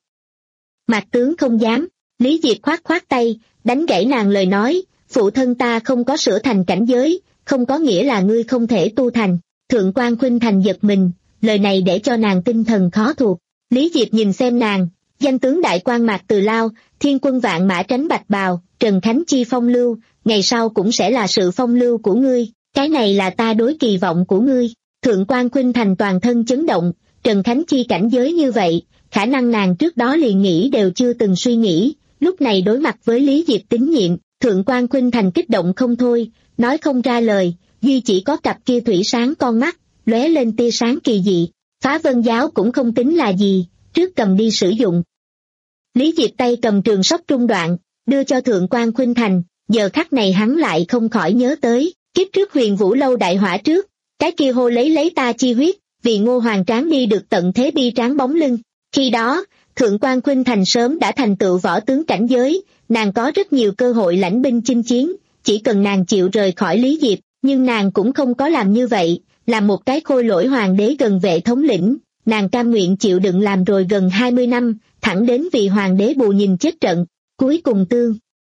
Mạc tướng không dám, Lý Diệp khoát khoát tay, đánh gãy nàng lời nói, phụ thân ta không có sửa thành cảnh giới, không có nghĩa là ngươi không thể tu thành. Thượng quan Khuynh Thành giật mình, lời này để cho nàng tinh thần khó thuộc. Lý Diệp nhìn xem nàng, danh tướng đại quan Mạc Từ Lao, thiên quân vạn mã tránh bạch bào, Trần Khánh Chi phong lưu, ngày sau cũng sẽ là sự phong lưu của ngươi, cái này là ta đối kỳ vọng của ngươi. Thượng quan Khuynh Thành toàn thân chấn động, Trần Khánh Chi cảnh giới như vậy, khả năng nàng trước đó liền nghĩ đều chưa từng suy nghĩ, lúc này đối mặt với Lý Diệp tín nhiệm, Thượng quan Khuynh Thành kích động không thôi, nói không ra lời, duy chỉ có cặp kia thủy sáng con mắt, lóe lên tia sáng kỳ dị. Phá vân giáo cũng không tính là gì, trước cầm đi sử dụng. Lý Diệp tay cầm trường sóc trung đoạn, đưa cho Thượng quan Khuynh Thành, giờ khắc này hắn lại không khỏi nhớ tới, kiếp trước Huyền Vũ lâu đại hỏa trước, cái kia hô lấy lấy ta chi huyết, vì Ngô Hoàng Tráng đi được tận thế bi tráng bóng lưng. Khi đó, Thượng quan Khuynh Thành sớm đã thành tựu võ tướng cảnh giới, nàng có rất nhiều cơ hội lãnh binh chinh chiến, chỉ cần nàng chịu rời khỏi Lý Diệp, nhưng nàng cũng không có làm như vậy, làm một cái khôi lỗi hoàng đế gần vệ thống lĩnh, nàng cam nguyện chịu đựng làm rồi gần hai mươi năm, thẳng đến vì hoàng đế bù nhìn chết trận, cuối cùng tương.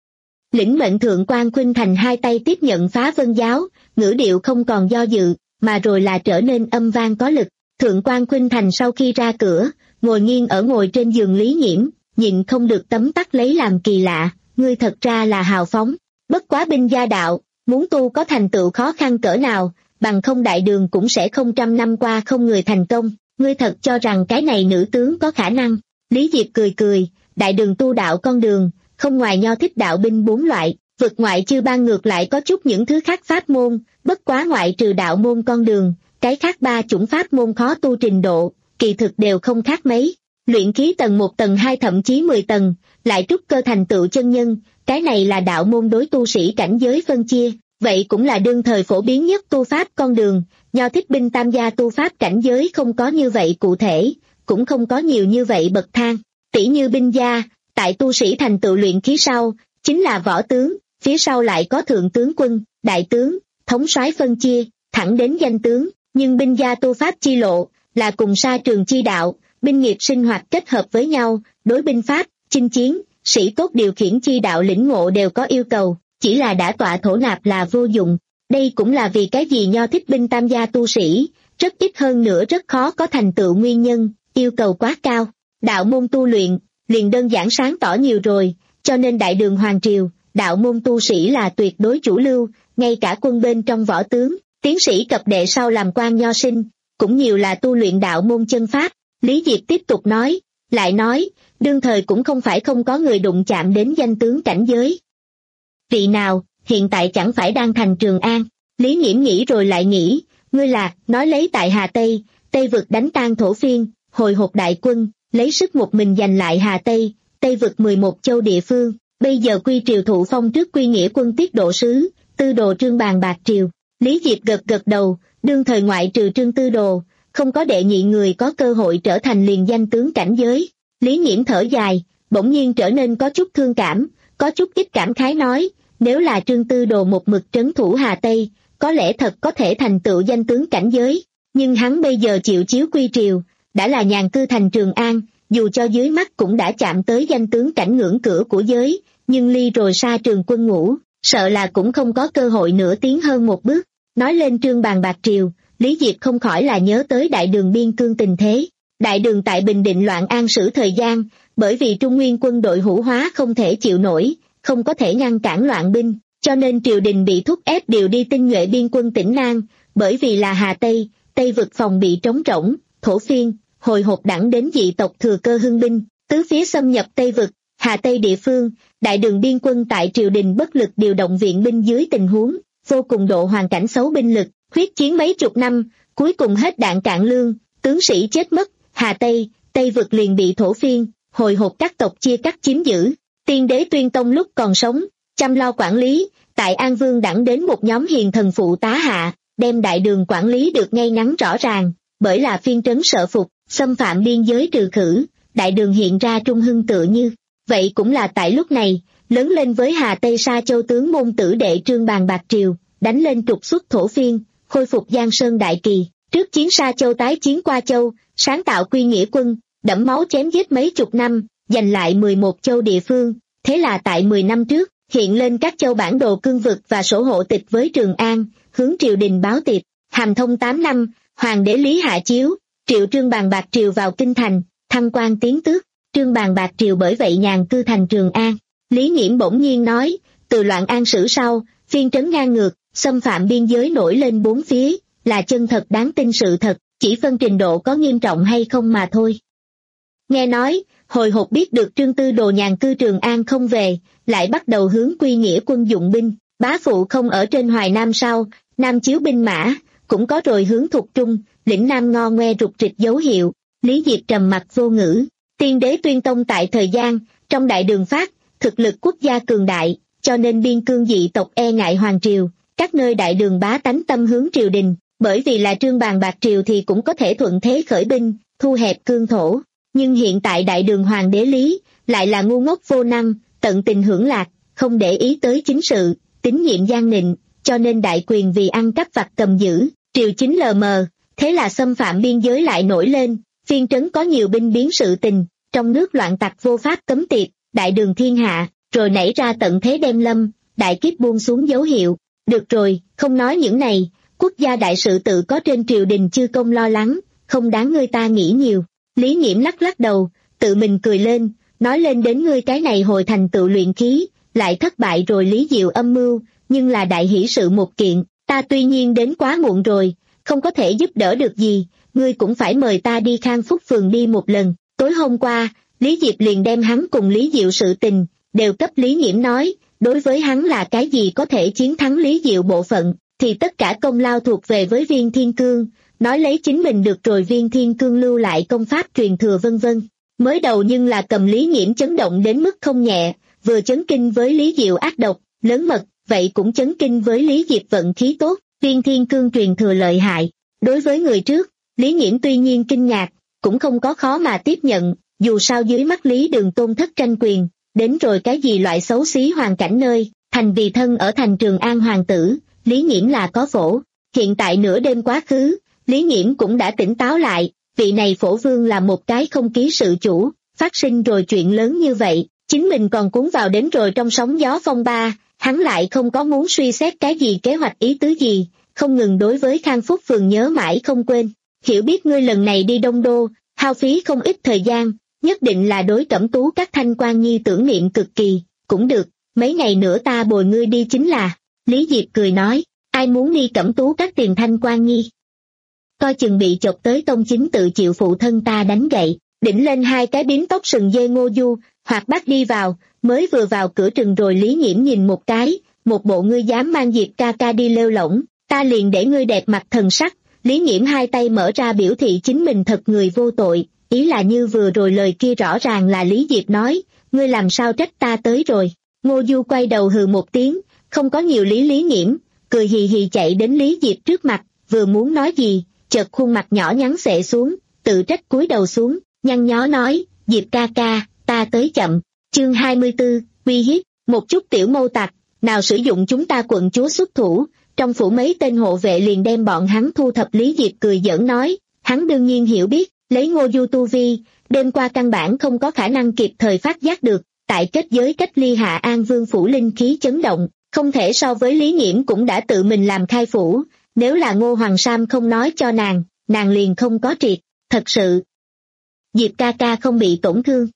Lĩnh mệnh thượng quan Khuynh Thành hai tay tiếp nhận Phá Vân giáo, ngữ điệu không còn do dự, mà rồi là trở nên âm vang có lực. Thượng quan Khuynh Thành sau khi ra cửa, ngồi nghiêng ở ngồi trên giường Lý Nhiễm, nhịn không được tấm tắc lấy làm kỳ lạ, ngươi thật ra là hào phóng, bất quá binh gia đạo, muốn tu có thành tựu khó khăn cỡ nào, bằng không đại đường cũng sẽ không trăm năm qua không người thành công, ngươi thật cho rằng cái này nữ tướng có khả năng. Lý Diệp cười cười, đại đường tu đạo con đường, không ngoài nho thích đạo binh bốn loại, vực ngoại chư ban ngược lại có chút những thứ khác pháp môn, bất quá ngoại trừ đạo môn con đường, cái khác ba chủng pháp môn khó tu trình độ, kỳ thực đều không khác mấy. Luyện khí tầng một tầng hai thậm chí mười tầng, lại trúc cơ thành tựu chân nhân, cái này là đạo môn đối tu sĩ cảnh giới phân chia, vậy cũng là đương thời phổ biến nhất tu pháp con đường, nho thích binh tam gia tu pháp cảnh giới không có như vậy cụ thể, cũng không có nhiều như vậy bậc thang, tỷ như binh gia, tại tu sĩ thành tựu luyện khí sau, chính là võ tướng, phía sau lại có thượng tướng quân, đại tướng, thống soái phân chia, thẳng đến danh tướng, nhưng binh gia tu pháp chi lộ, là cùng sa trường chi đạo, binh nghiệp sinh hoạt kết hợp với nhau, đối binh pháp, chinh chiến, sĩ tốt điều khiển chi đạo lĩnh ngộ đều có yêu cầu, chỉ là đã tọa thổ nạp là vô dụng. Đây cũng là vì cái gì nho thích binh tam gia tu sĩ, rất ít hơn nữa rất khó có thành tựu nguyên nhân, yêu cầu quá cao. Đạo môn tu luyện, liền đơn giản sáng tỏ nhiều rồi, cho nên đại đường hoàng triều, đạo môn tu sĩ là tuyệt đối chủ lưu, ngay cả quân bên trong võ tướng, tiến sĩ cập đệ sau làm quan nho sinh, cũng nhiều là tu luyện đạo môn chân pháp. Lý Diệp tiếp tục nói, lại nói, đương thời cũng không phải không có người đụng chạm đến danh tướng cảnh giới. Vị nào, hiện tại chẳng phải đang thành Trường An. Lý Nhiễm nghĩ rồi lại nghĩ, ngươi là, nói lấy tại Hà Tây, Tây vực đánh tan thổ phiên, hồi hộp đại quân, lấy sức một mình giành lại Hà Tây, Tây vực mười một châu địa phương, bây giờ quy triều thụ phong trước quy nghĩa quân tiết độ sứ, tư đồ Trương Bàn bạc triều. Lý Diệp gật gật đầu, đương thời ngoại trừ Trương Tư Đồ, không có đệ nhị người có cơ hội trở thành liền danh tướng cảnh giới. Lý Nhiễm thở dài, bỗng nhiên trở nên có chút thương cảm, có chút ít cảm khái nói, nếu là Trương Tư Đồ một mực trấn thủ Hà Tây, có lẽ thật có thể thành tựu danh tướng cảnh giới, nhưng hắn bây giờ chịu chiếu quy triều, đã là nhàn cư thành Trường An, dù cho dưới mắt cũng đã chạm tới danh tướng cảnh ngưỡng cửa của giới, nhưng ly rồi xa trường quân ngũ, sợ là cũng không có cơ hội nữa tiến hơn một bước. Nói lên Trương Bàn bạc triều, Lý Diệp không khỏi là nhớ tới đại đường biên cương tình thế. Đại đường tại Bình Định loạn an sử thời gian, bởi vì Trung Nguyên quân đội hữu hóa không thể chịu nổi, không có thể ngăn cản loạn binh, cho nên triều đình bị thúc ép điều đi tinh nhuệ biên quân tỉnh Nam, bởi vì là Hà Tây, Tây vực phòng bị trống rỗng, thổ phiên, hồi hộp đẳng đến dị tộc thừa cơ hưng binh, tứ phía xâm nhập Tây vực, Hà Tây địa phương, đại đường biên quân tại triều đình bất lực điều động viện binh dưới tình huống, vô cùng độ hoàn cảnh xấu binh lực, huyết chiến mấy chục năm, cuối cùng hết đạn cạn lương, tướng sĩ chết mất, Hà Tây, Tây vực liền bị thổ phiên, hồi hộp các tộc chia cắt chiếm giữ. Tiên đế Tuyên Tông lúc còn sống, chăm lo quản lý, tại An Vương đẳng đến một nhóm hiền thần phụ tá hạ, đem đại đường quản lý được ngay ngắn rõ ràng, bởi là phiên trấn sợ phục, xâm phạm biên giới trừ khử, đại đường hiện ra trung hưng tựa như. Vậy cũng là tại lúc này, lớn lên với Hà Tây Sa Châu tướng môn tử đệ Trương Bàn bạc triều, đánh lên trục xuất thổ phiên, khôi phục Giang Sơn đại kỳ, trước chiến Sa Châu tái chiến Qua Châu, sáng tạo quy nghĩa quân, đẫm máu chém giết mấy chục năm, giành lại mười một châu địa phương, thế là tại mười năm trước, hiện lên các châu bản đồ cương vực và sổ hộ tịch với Trường An, hướng triều đình báo tiệp. Hàm Thông tám năm, hoàng đế Lý hạ chiếu, triệu Trương Bàn bạc triều vào kinh thành, thăng quan tiến tước, Trương Bàn bạc triều bởi vậy nhàn cư thành Trường An. Lý Nghiễm bỗng nhiên nói, từ loạn an sử sau, phiên trấn ngang ngược, xâm phạm biên giới nổi lên bốn phía, là chân thật đáng tin sự thật, chỉ phân trình độ có nghiêm trọng hay không mà thôi. Nghe nói, hồi hộp biết được Trương Tư Đồ nhàn cư Trường An không về, lại bắt đầu hướng quy nghĩa quân dụng binh, bá phụ không ở trên Hoài Nam sao, Nam chiếu binh mã, cũng có rồi hướng thuộc Trung, lĩnh Nam ngo ngoe rục rịch dấu hiệu. Lý Diệp trầm mặt vô ngữ. Tiên đế Tuyên Tông tại thời gian, trong đại đường phát, thực lực quốc gia cường đại, cho nên biên cương dị tộc e ngại hoàng triều, các nơi đại đường bá tánh tâm hướng triều đình, bởi vì là Trương Bàn bạc triều thì cũng có thể thuận thế khởi binh, thu hẹp cương thổ. Nhưng hiện tại đại đường hoàng đế Lý, lại là ngu ngốc vô năng, tận tình hưởng lạc, không để ý tới chính sự, tín nhiệm gian nịnh, cho nên đại quyền vì ăn cắp vặt cầm giữ, triều chính lờ mờ, thế là xâm phạm biên giới lại nổi lên, phiên trấn có nhiều binh biến sự tình, trong nước loạn tặc vô pháp cấm tiệp, đại đường thiên hạ, rồi nảy ra tận thế đem lâm, đại kiếp buông xuống dấu hiệu. Được rồi, không nói những này, quốc gia đại sự tự có trên triều đình chư công lo lắng, không đáng ngươi ta nghĩ nhiều. Lý Nghiễm lắc lắc đầu, tự mình cười lên, nói lên đến ngươi cái này hồi thành tựu luyện khí, lại thất bại rồi Lý Diệu âm mưu, nhưng là đại hỷ sự một kiện, ta tuy nhiên đến quá muộn rồi, không có thể giúp đỡ được gì, ngươi cũng phải mời ta đi Khang Phúc phường đi một lần. Tối hôm qua, Lý Diệp liền đem hắn cùng Lý Diệu sự tình, đều cấp Lý Nghiễm nói, đối với hắn là cái gì có thể chiến thắng Lý Diệu bộ phận, thì tất cả công lao thuộc về với Viên Thiên Cương, nói lấy chính mình được rồi Viên Thiên Cương lưu lại công pháp truyền thừa vân vân. Mới đầu nhưng là cầm Lý Nghiễm chấn động đến mức không nhẹ, vừa chấn kinh với Lý Diệu ác độc, lớn mật, vậy cũng chấn kinh với Lý Diệp vận khí tốt, Viên Thiên Cương truyền thừa lợi hại. Đối với người trước, Lý Nghiễm tuy nhiên kinh ngạc, cũng không có khó mà tiếp nhận, dù sao dưới mắt Lý Đường tôn thất tranh quyền, đến rồi cái gì loại xấu xí hoàn cảnh nơi, thành vì thân ở thành Trường An hoàng tử, Lý Nghiễm là có phổ. Hiện tại nửa đêm quá khứ, Lý Nghiễm cũng đã tỉnh táo lại, vị này phổ vương là một cái không ký sự chủ, phát sinh rồi chuyện lớn như vậy, chính mình còn cuốn vào đến rồi trong sóng gió phong ba, hắn lại không có muốn suy xét cái gì kế hoạch ý tứ gì, không ngừng đối với Khang Phúc phường nhớ mãi không quên. Hiểu biết ngươi lần này đi Đông Đô, hao phí không ít thời gian, nhất định là đối Cẩm Tú các thanh quan nhi tưởng niệm cực kỳ, cũng được, mấy ngày nữa ta bồi ngươi đi chính là. Lý Diệp cười nói, ai muốn đi Cẩm Tú các tiền thanh quan nhi? Coi chừng bị chọc tới tông chính tự chịu phụ thân ta đánh gậy, đỉnh lên hai cái bím tóc sừng dê Ngô Du, hoặc bắt đi vào, mới vừa vào cửa trừng rồi Lý Nghiễm nhìn một cái, một bộ ngươi dám mang Diệp ca ca đi lêu lỏng, ta liền để ngươi đẹp mặt thần sắc. Lý Nghiễm hai tay mở ra biểu thị chính mình thật người vô tội, ý là như vừa rồi lời kia rõ ràng là Lý Diệp nói, ngươi làm sao trách ta tới rồi. Ngô Du quay đầu hừ một tiếng, không có nhiều lý Lý Nghiễm, cười hì hì chạy đến Lý Diệp trước mặt, vừa muốn nói gì, chợt khuôn mặt nhỏ nhắn xệ xuống, tự trách cúi đầu xuống, nhăn nhó nói, Diệp ca ca, ta tới chậm. Chương hai mươi tư, uy hiếp, một chút tiểu mâu tặc, nào sử dụng chúng ta quận chúa xuất thủ, trong phủ mấy tên hộ vệ liền đem bọn hắn thu thập. Lý Diệp cười giỡn nói, hắn đương nhiên hiểu biết, lấy Ngô Du tu vi, đêm qua căn bản không có khả năng kịp thời phát giác được, tại kết giới cách ly Hạ An Vương phủ linh khí chấn động, không thể so với Lý Nghiễm cũng đã tự mình làm khai phủ, nếu là Ngô Hoàng Sam không nói cho nàng, nàng liền không có triệt, thật sự. Diệp ca ca không bị tổn thương.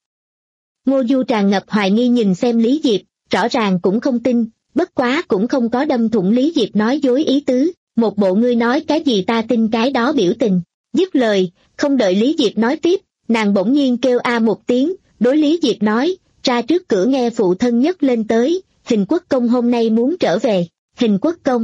Ngô Du tràn ngập hoài nghi nhìn xem Lý Diệp, rõ ràng cũng không tin, bất quá cũng không có đâm thủng Lý Diệp nói dối ý tứ, một bộ ngươi nói cái gì ta tin cái đó biểu tình. Dứt lời, không đợi Lý Diệp nói tiếp, nàng bỗng nhiên kêu a một tiếng, đối Lý Diệp nói, ra trước cửa nghe phụ thân nhấc lên tới, Hình Quốc công hôm nay muốn trở về. Hình Quốc công.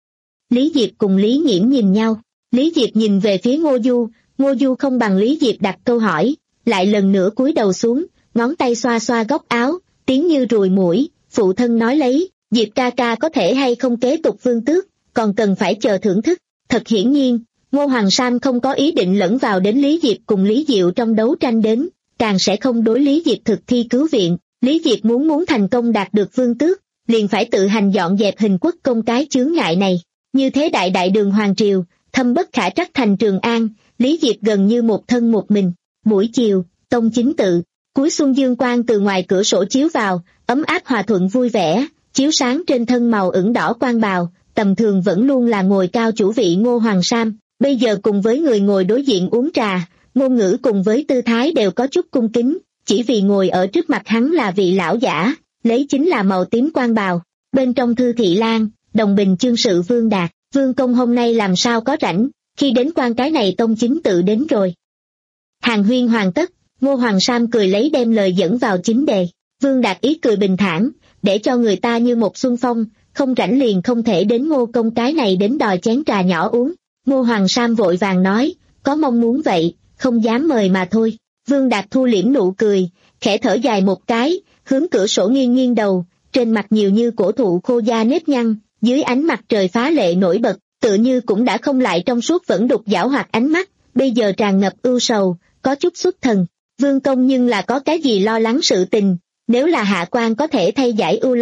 Lý Diệp cùng Lý Nghiễm nhìn nhau, Lý Diệp nhìn về phía Ngô Du, Ngô Du không bằng Lý Diệp đặt câu hỏi, lại lần nữa cúi đầu xuống, ngón tay xoa xoa góc áo, tiếng như ruồi muỗi, phụ thân nói lấy, Diệp ca ca có thể hay không kế tục vương tước, còn cần phải chờ thưởng thức. Thật hiển nhiên, Ngô Hoàng Sam không có ý định lẫn vào đến Lý Diệp cùng Lý Diệu trong đấu tranh đến, càng sẽ không đối Lý Diệp thực thi cứu viện. Lý Diệp muốn muốn thành công đạt được vương tước, liền phải tự hành dọn dẹp Hình Quốc công cái chướng ngại này. Như thế đại đại đường hoàng triều, thâm bất khả trắc thành Trường An, Lý Diệp gần như một thân một mình. Buổi chiều, tông chính tự, cuối xuân dương quang từ ngoài cửa sổ chiếu vào, ấm áp hòa thuận vui vẻ, chiếu sáng trên thân màu ửng đỏ quan bào, tầm thường vẫn luôn là ngồi cao chủ vị Ngô Hoàng Sam, bây giờ cùng với người ngồi đối diện uống trà, ngôn ngữ cùng với tư thái đều có chút cung kính, chỉ vì ngồi ở trước mặt hắn là vị lão giả, lấy chính là màu tím quan bào. Bên trong Thư Thị Lan, đồng bình chương sự Vương Đạt, Vương công hôm nay làm sao có rảnh, khi đến quan cái này tông chính tự đến rồi. Hàng huyên hoàn tất, Ngô Hoàng Sam cười lấy đem lời dẫn vào chính đề. Vương Đạt ý cười bình thản, để cho người ta như một xuân phong, không rảnh liền không thể đến Ngô công cái này đến đòi chén trà nhỏ uống. Ngô Hoàng Sam vội vàng nói, có mong muốn vậy, không dám mời mà thôi. Vương Đạt thu liễm nụ cười, khẽ thở dài một cái, hướng cửa sổ nghiêng nghiêng đầu, trên mặt nhiều như cổ thụ khô da nếp nhăn, dưới ánh mặt trời phá lệ nổi bật, tựa như cũng đã không lại trong suốt vẫn đục giảo hoạt ánh mắt, bây giờ tràn ngập ưu sầu, có chút xuất thần. Vương công nhưng là có cái gì lo lắng sự tình, nếu là hạ quan có thể thay giải ưu lo,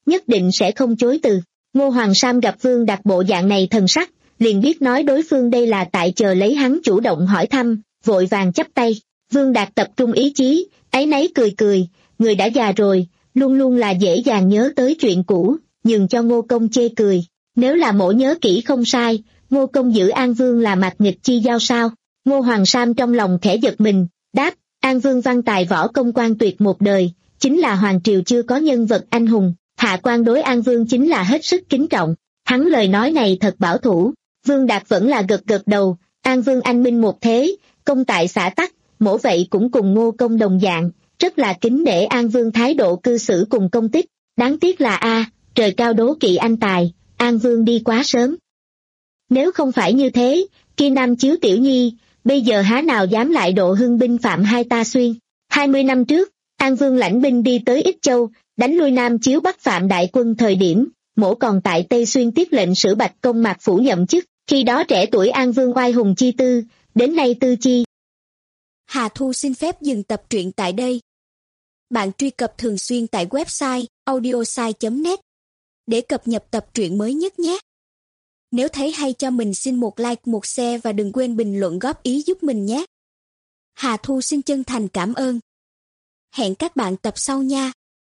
nhất định sẽ không chối từ. Ngô Hoàng Sam gặp Vương Đạt bộ dạng này thần sắc, liền biết nói đối phương đây là tại chờ lấy hắn chủ động hỏi thăm, vội vàng chắp tay. Vương Đạt tập trung ý chí, áy náy cười cười, người đã già rồi, luôn luôn là dễ dàng nhớ tới chuyện cũ, nhường cho Ngô Công chê cười. Nếu là mổ nhớ kỹ không sai, Ngô Công giữ An Vương là mạt nghịch chi giao sao? Ngô Hoàng Sam trong lòng khẽ giật mình, đáp, An Vương văn tài võ công quan tuyệt một đời, chính là hoàng triều chưa có nhân vật anh hùng, hạ quan đối An Vương chính là hết sức kính trọng. Hắn lời nói này thật bảo thủ. Vương Đạt vẫn là gật gật đầu, An Vương anh minh một thế, công tại xã tắc, mổ vậy cũng cùng Ngô Công đồng dạng, rất là kính nể An Vương thái độ cư xử cùng công tích. Đáng tiếc là a, trời cao đố kỵ anh tài, An Vương đi quá sớm. Nếu không phải như thế, khi Nam Chiếu Tiểu Nhi, bây giờ há nào dám lại độ hưng binh phạm hai ta xuyên. Hai mươi năm trước, An Vương lãnh binh đi tới Ích Châu, đánh lui Nam Chiếu Bắc phạm đại quân thời điểm, mổ còn tại Tây Xuyên tiết lệnh sử Bạch Công Mạc Phủ nhậm chức, khi đó trẻ tuổi An Vương oai hùng chi tư, đến nay tư chi. Hà Thu xin phép dừng tập truyện tại đây. Bạn truy cập thường xuyên tại website audiosai chấm net để cập nhật tập truyện mới nhất nhé. Nếu thấy hay cho mình xin một like, một share và đừng quên bình luận góp ý giúp mình nhé. Hà Thu xin chân thành cảm ơn. Hẹn các bạn tập sau nha.